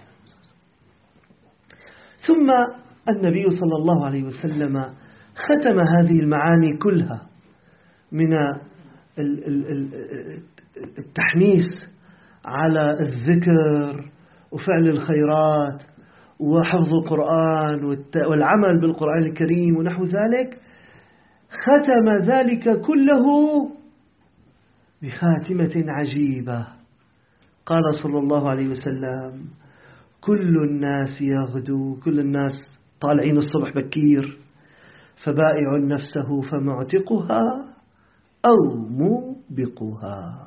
ثم النبي صلى الله عليه وسلم ختم هذه المعاني كلها من التحميس على الذكر وفعل الخيرات وحفظ القرآن والعمل بالقرآن الكريم ونحو ذلك، ختم ذلك كله بخاتمة عجيبة. قال صلى الله عليه وسلم: كل الناس يغدو، كل الناس طالعين الصبح بكير، فبائع نفسه فمعتقها أو موبقها.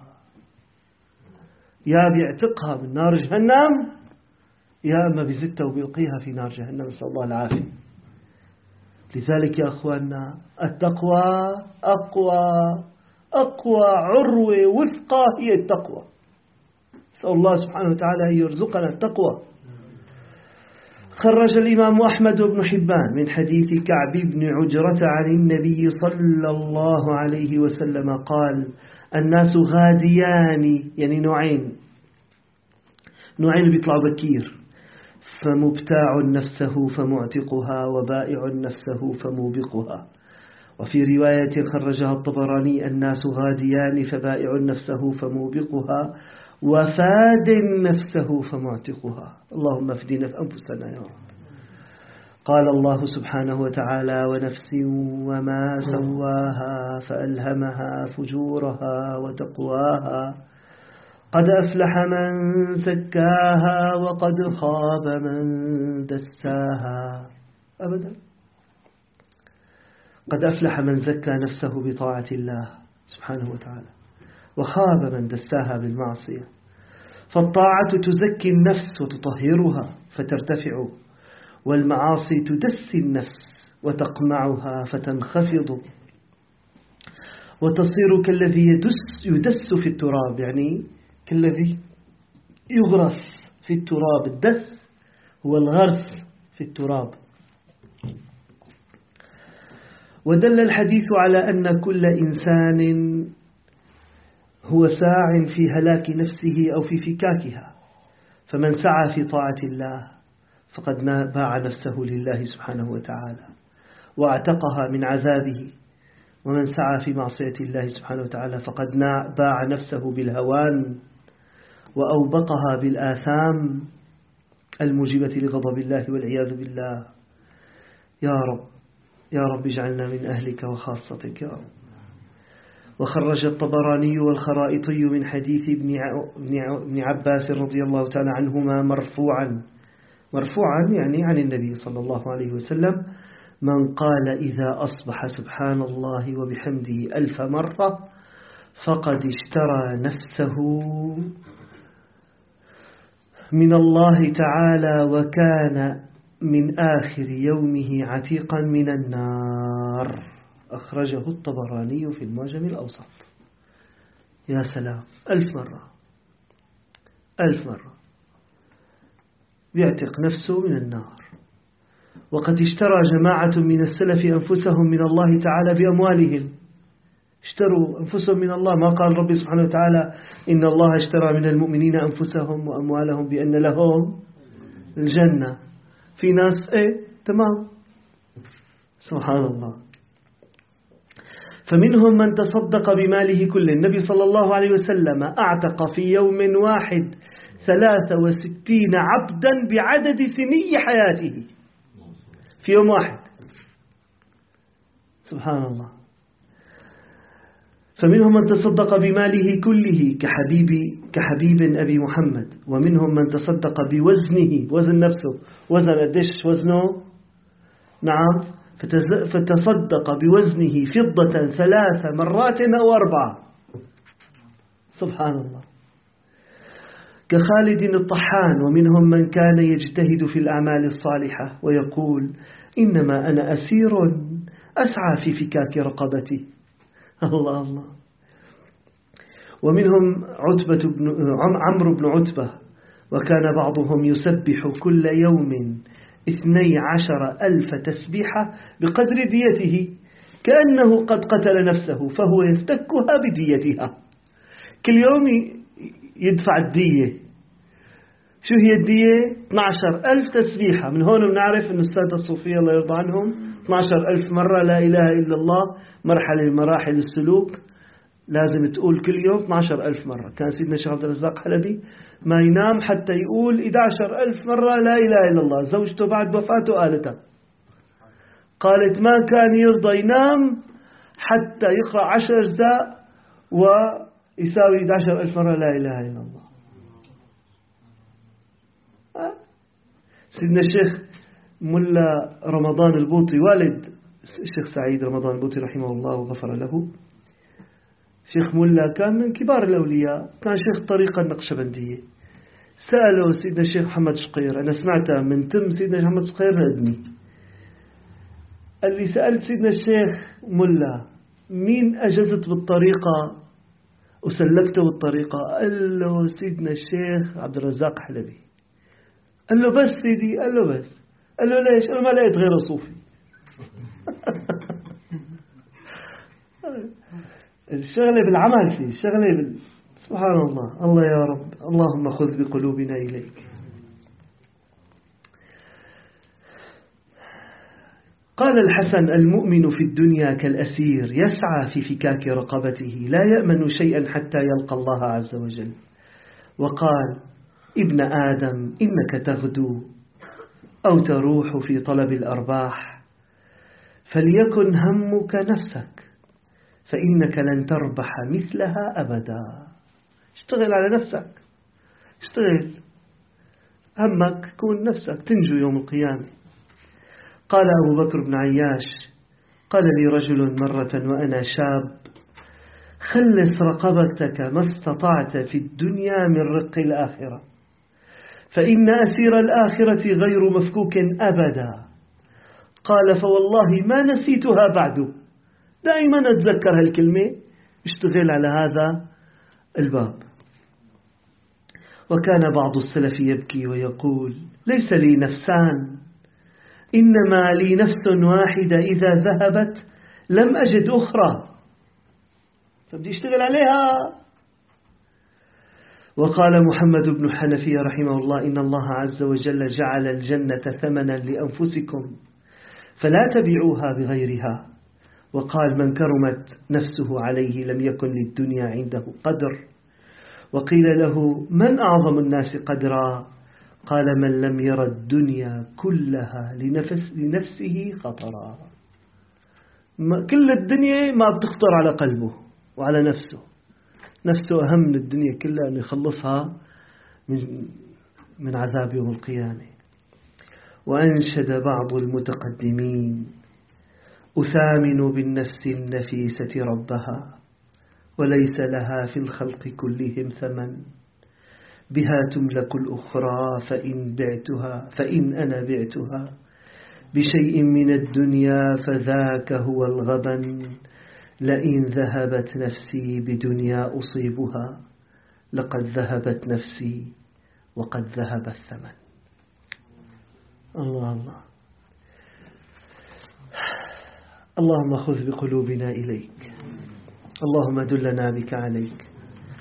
يا بيعتقها من نار جهنم يا أما بزتها وبيلقيها في نار جهنم، نسأل الله العافية. لذلك يا أخواننا التقوى أقوى أقوى عروة وثقة هي التقوى. نسأل الله سبحانه وتعالى أن يرزقنا التقوى. خرج الإمام أحمد بن حبان من حديث كعب بن عجرة عن النبي صلى الله عليه وسلم قال: الناس غاديان، يعني نوعين، نوعين بيطلعوا بكير، فمبتاع نفسه فمعتقها وبائع نفسه فموبقها. وفي رواية خرجها الطبراني: الناس غاديان فبائع نفسه فموبقها وفاد نفسه فمعتقها. اللهم افدنا في أنفسنا يا رب. قال الله سبحانه وتعالى: ونفس وما سواها فألهمها فجورها وتقواها قد أفلح من زكاها وقد خاب من دساها. أبدا، قد أفلح من زكى نفسه بطاعة الله سبحانه وتعالى، وخاب من دساها بالمعصية. فالطاعة تزكي النفس وتطهرها فترتفع، والمعاصي تدسي النفس وتقمعها فتنخفض وتصير كالذي يدس, يدس في التراب، يعني كالذي يغرس في التراب. الدس هو الغرس في التراب. ودل الحديث على أن كل إنسان هو ساع في هلاك نفسه أو في فكاكها، فمن سعى في طاعة الله فقد باع نفسه لله سبحانه وتعالى واعتقها من عذابه، ومن سعى في معصية الله سبحانه وتعالى فقد باع نفسه بالهوان وأوبقها بالآثام الموجبة لغضب الله والعياذ بالله. يا رب يا رب اجعلنا من أهلك وخاصتك يا رب. وخرج الطبراني والخرائطي من حديث ابن عباس رضي الله تعالى عنهما مرفوعا، مرفوعا يعني عن النبي صلى الله عليه وسلم: من قال إذا أصبح سبحان الله وبحمده ألف مرة فقد اشترى نفسه من الله تعالى وكان من آخر يومه عتيقا من النار. أخرجه الطبراني في المعجم الأوسط. يا سلام، ألف مرة، ألف مرة يعتق نفسه من النار. وقد اشترى جماعة من السلف أنفسهم من الله تعالى بأموالهم. اشتروا أنفسهم من الله. ما قال ربي سبحانه وتعالى: إن الله اشترى من المؤمنين أنفسهم وأموالهم بأن لهم الجنة؟ في ناس إيه تمام. سبحان الله. فمنهم من تصدق بماله كله. النبي صلى الله عليه وسلم أعتق في يوم واحد ثلاثة وستين عبدا بعدد سني حياته في يوم واحد. سبحان الله. فمنهم من تصدق بماله كله كحبيب كحبيب أبي محمد. ومنهم من تصدق بوزنه، وزن نفسه، وزن قديش وزنه؟ نعم، فتصدق بوزنه فضة ثلاث مرات أو أربعة. سبحان الله. كخالد الطحان. ومنهم من كان يجتهد في الأعمال الصالحة ويقول إنما أنا أسير أسعى في فكاك رقبتي. الله الله. ومنهم عتبة بن عمرو بن عتبة. وكان بعضهم يسبح كل يوم اثني عشر ألف تسبيحة بقدر ديته كأنه قد قتل نفسه فهو يفتكها بديتها. كل يوم يدفع الدية. شو هي الدية؟ اثني عشر ألف تسبيحة. من هون بنعرف أن السادة الصوفية الله يرضى عنهم اثني عشر ألف مرة لا إله إلا الله، مرحلة من مراحل السلوك لازم تقول كل يوم اثني عشر ألف مرة. كان سيدنا الشيخ عبد الرزاق حلبي ما ينام حتى يقول أحد عشر ألف مرة لا إله إلا الله. زوجته بعد وفاته قالتها، قالت ما كان يرضى ينام حتى يقرأ عشر أجزاء ويساوي أحد عشر ألف مرة لا إله إلا الله. سيدنا الشيخ ملا رمضان البوطي والد الشيخ سعيد رمضان البوطي رحمه الله وغفر له، شيخ ملا كان من كبار الأولياء، كان شيخ طريقة النقشبندية. سأله سيدنا الشيخ محمد شقير، أنا سمعتها من تم سيدنا محمد شقير ندمي، قال لي سألت سيدنا الشيخ ملا مين أجزت بالطريقة وسلكته بالطريقة؟ قال له سيدنا الشيخ عبد الرزاق حلبي. قال له بس سيدي؟ قال له بس. قال له ليش؟ قال له ما لقيت غيره صوفي. الشغلة بالعمل فيه، الشغلة بال... سبحان الله. الله يا رب، اللهم خذ بقلوبنا إليك. قال الحسن المؤمن في الدنيا كالأسير يسعى في فكاك رقبته لا يأمن شيئا حتى يلقى الله عز وجل. وقال ابن آدم إنك تغدو أو تروح في طلب الأرباح فليكن همك نفسك فإنك لن تربح مثلها أبدا. اشتغل على نفسك، اشتغل، همك كون نفسك تنجو يوم القيامة. قال أبو بكر بن عياش قال لي رجل مرة وأنا شاب خلص رقبتك ما استطعت في الدنيا من رق الآخرة فإن أسير الآخرة غير مفكوك أبدا. قال فوالله ما نسيتها بعد، دائما أتذكر هالكلمة، اشتغل على هذا الباب. وكان بعض السلف يبكي ويقول ليس لي نفسان إنما لي نفس واحدة إذا ذهبت لم أجد أخرى، فبدي اشتغل عليها. وقال محمد بن حنفية رحمه الله إن الله عز وجل جعل الجنة ثمنا لأنفسكم فلا تبيعوها بغيرها. وقال من كرمت نفسه عليه لم يكن للدنيا عنده قدر. وقيل له من أعظم الناس قدرا؟ قال من لم ير الدنيا كلها لنفس لنفسه خطرا. كل الدنيا ما بتخطر على قلبه وعلى نفسه، نفسه أهم من الدنيا كلها أن يخلصها من من عذاب يوم القيامة. وأنشد بعض المتقدمين أثامن بالنفس النفيسة ربها وليس لها في الخلق كلهم ثمن بها تملك الأخرى فإن بعتها فإن أنا بعتها بشيء من الدنيا فذاك هو الغبن لئن ذهبت نفسي بدنيا أصيبها لقد ذهبت نفسي وقد ذهب الثمن. الله الله. اللهم خذ بقلوبنا إليك، اللهم دلنا بك عليك،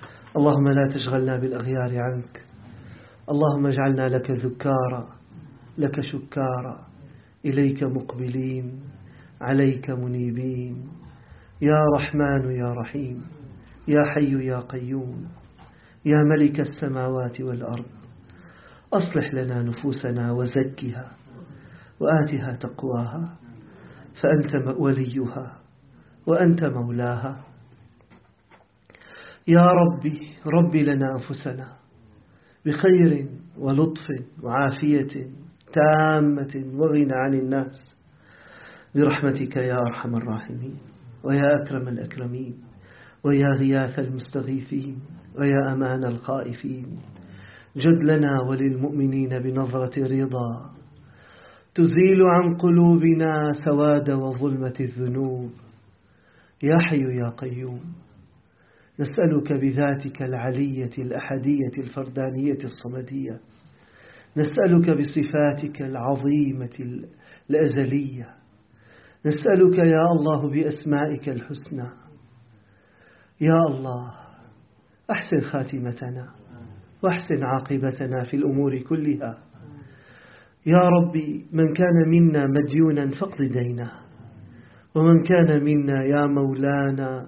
اللهم لا تشغلنا بالأغيار عنك، اللهم اجعلنا لك ذكارا، لك شكارا إليك مقبلين عليك منيبين. يا رحمن يا رحيم يا حي يا قيوم يا ملك السماوات والأرض، أصلح لنا نفوسنا وزكها وآتها تقواها، فأنت وليها وأنت مولاها. يا ربي ربي لنا أنفسنا بخير ولطف وعافية تامة وغنى عن الناس، برحمتك يا أرحم الراحمين ويا أكرم الأكرمين ويا غياث المستغيثين ويا أمان الخائفين. جد لنا وللمؤمنين بنظرة رضا تزيل عن قلوبنا سواد وظلمة الذنوب. يا حي يا قيوم، نسألك بذاتك العلية الأحدية الفردانية الصمدية، نسألك بصفاتك العظيمة الأزلية، نسألك يا الله بأسمائك الحسنى. يا الله أحسن خاتمتنا واحسن عاقبتنا في الأمور كلها. يا ربي من كان منا مديونا فاقض دينه، ومن كان منا يا مولانا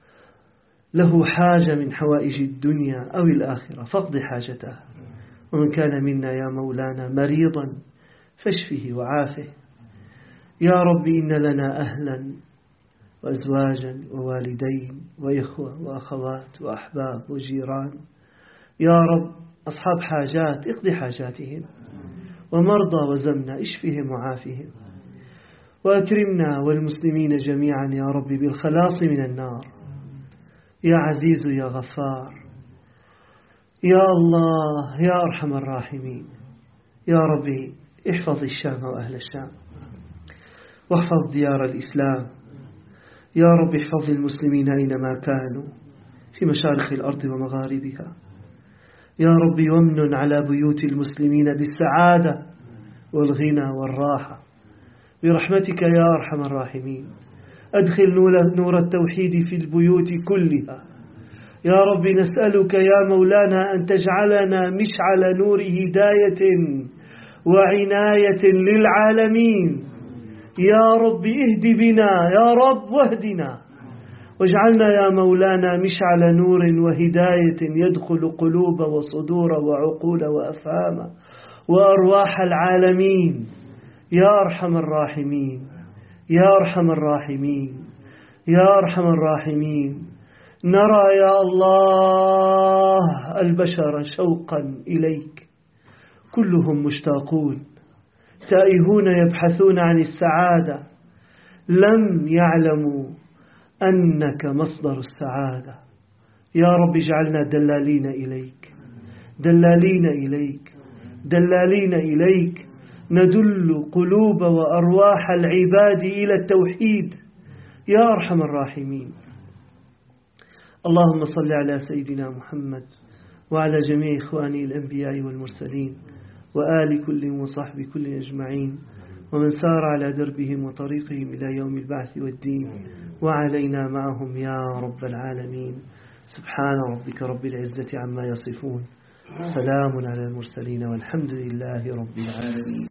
له حاجة من حوائج الدنيا أو الآخرة فاقض حاجته، ومن كان منا يا مولانا مريضا فاشفه وعافه. يا ربي إن لنا أهلا وأزواجا ووالدين وإخوة وأخوات وأحباب وجيران. يا رب أصحاب حاجات اقضي حاجاتهم، ومرضى وزمنا اشفهم وعافهم، وأكرمنا والمسلمين جميعا يا رب بالخلاص من النار. يا عزيز يا غفار، يا الله يا أرحم الراحمين. يا ربي احفظ الشام وأهل الشام، واحفظ ديار الإسلام. يا رب احفظ المسلمين أينما كانوا في مشارق الأرض ومغاربها. يا رب وامن على بيوت المسلمين بالسعادة والغنى والراحة برحمتك يا أرحم الراحمين. أدخل نور التوحيد في البيوت كلها. يا رب نسألك يا مولانا أن تجعلنا مشعل نور هداية وعناية للعالمين. يا رب اهد بنا يا رب واهدنا، واجعلنا يا مولانا مشعل نور وهداية يدخل قلوب وصدور وعقول وأفهام وأرواح العالمين. يا أرحم الراحمين يا أرحم الراحمين يا أرحم الراحمين. نرى يا الله البشر شوقا إليك، كلهم مشتاقون تائهون يبحثون عن السعادة، لم يعلموا أنك مصدر السعادة. يا رب اجعلنا دلالين إليك دلالين إليك دلالين إليك، ندل قلوب وأرواح العباد إلى التوحيد يا أرحم الراحمين. اللهم صل على سيدنا محمد وعلى جميع إخواني الأنبياء والمرسلين وآل كل وصحب كل أجمعين، ومن سار على دربهم وطريقهم إلى يوم البعث والدين، وعلينا معهم يا رب العالمين. سبحان ربك رب العزة عما يصفون، سلام على المرسلين والحمد لله رب العالمين.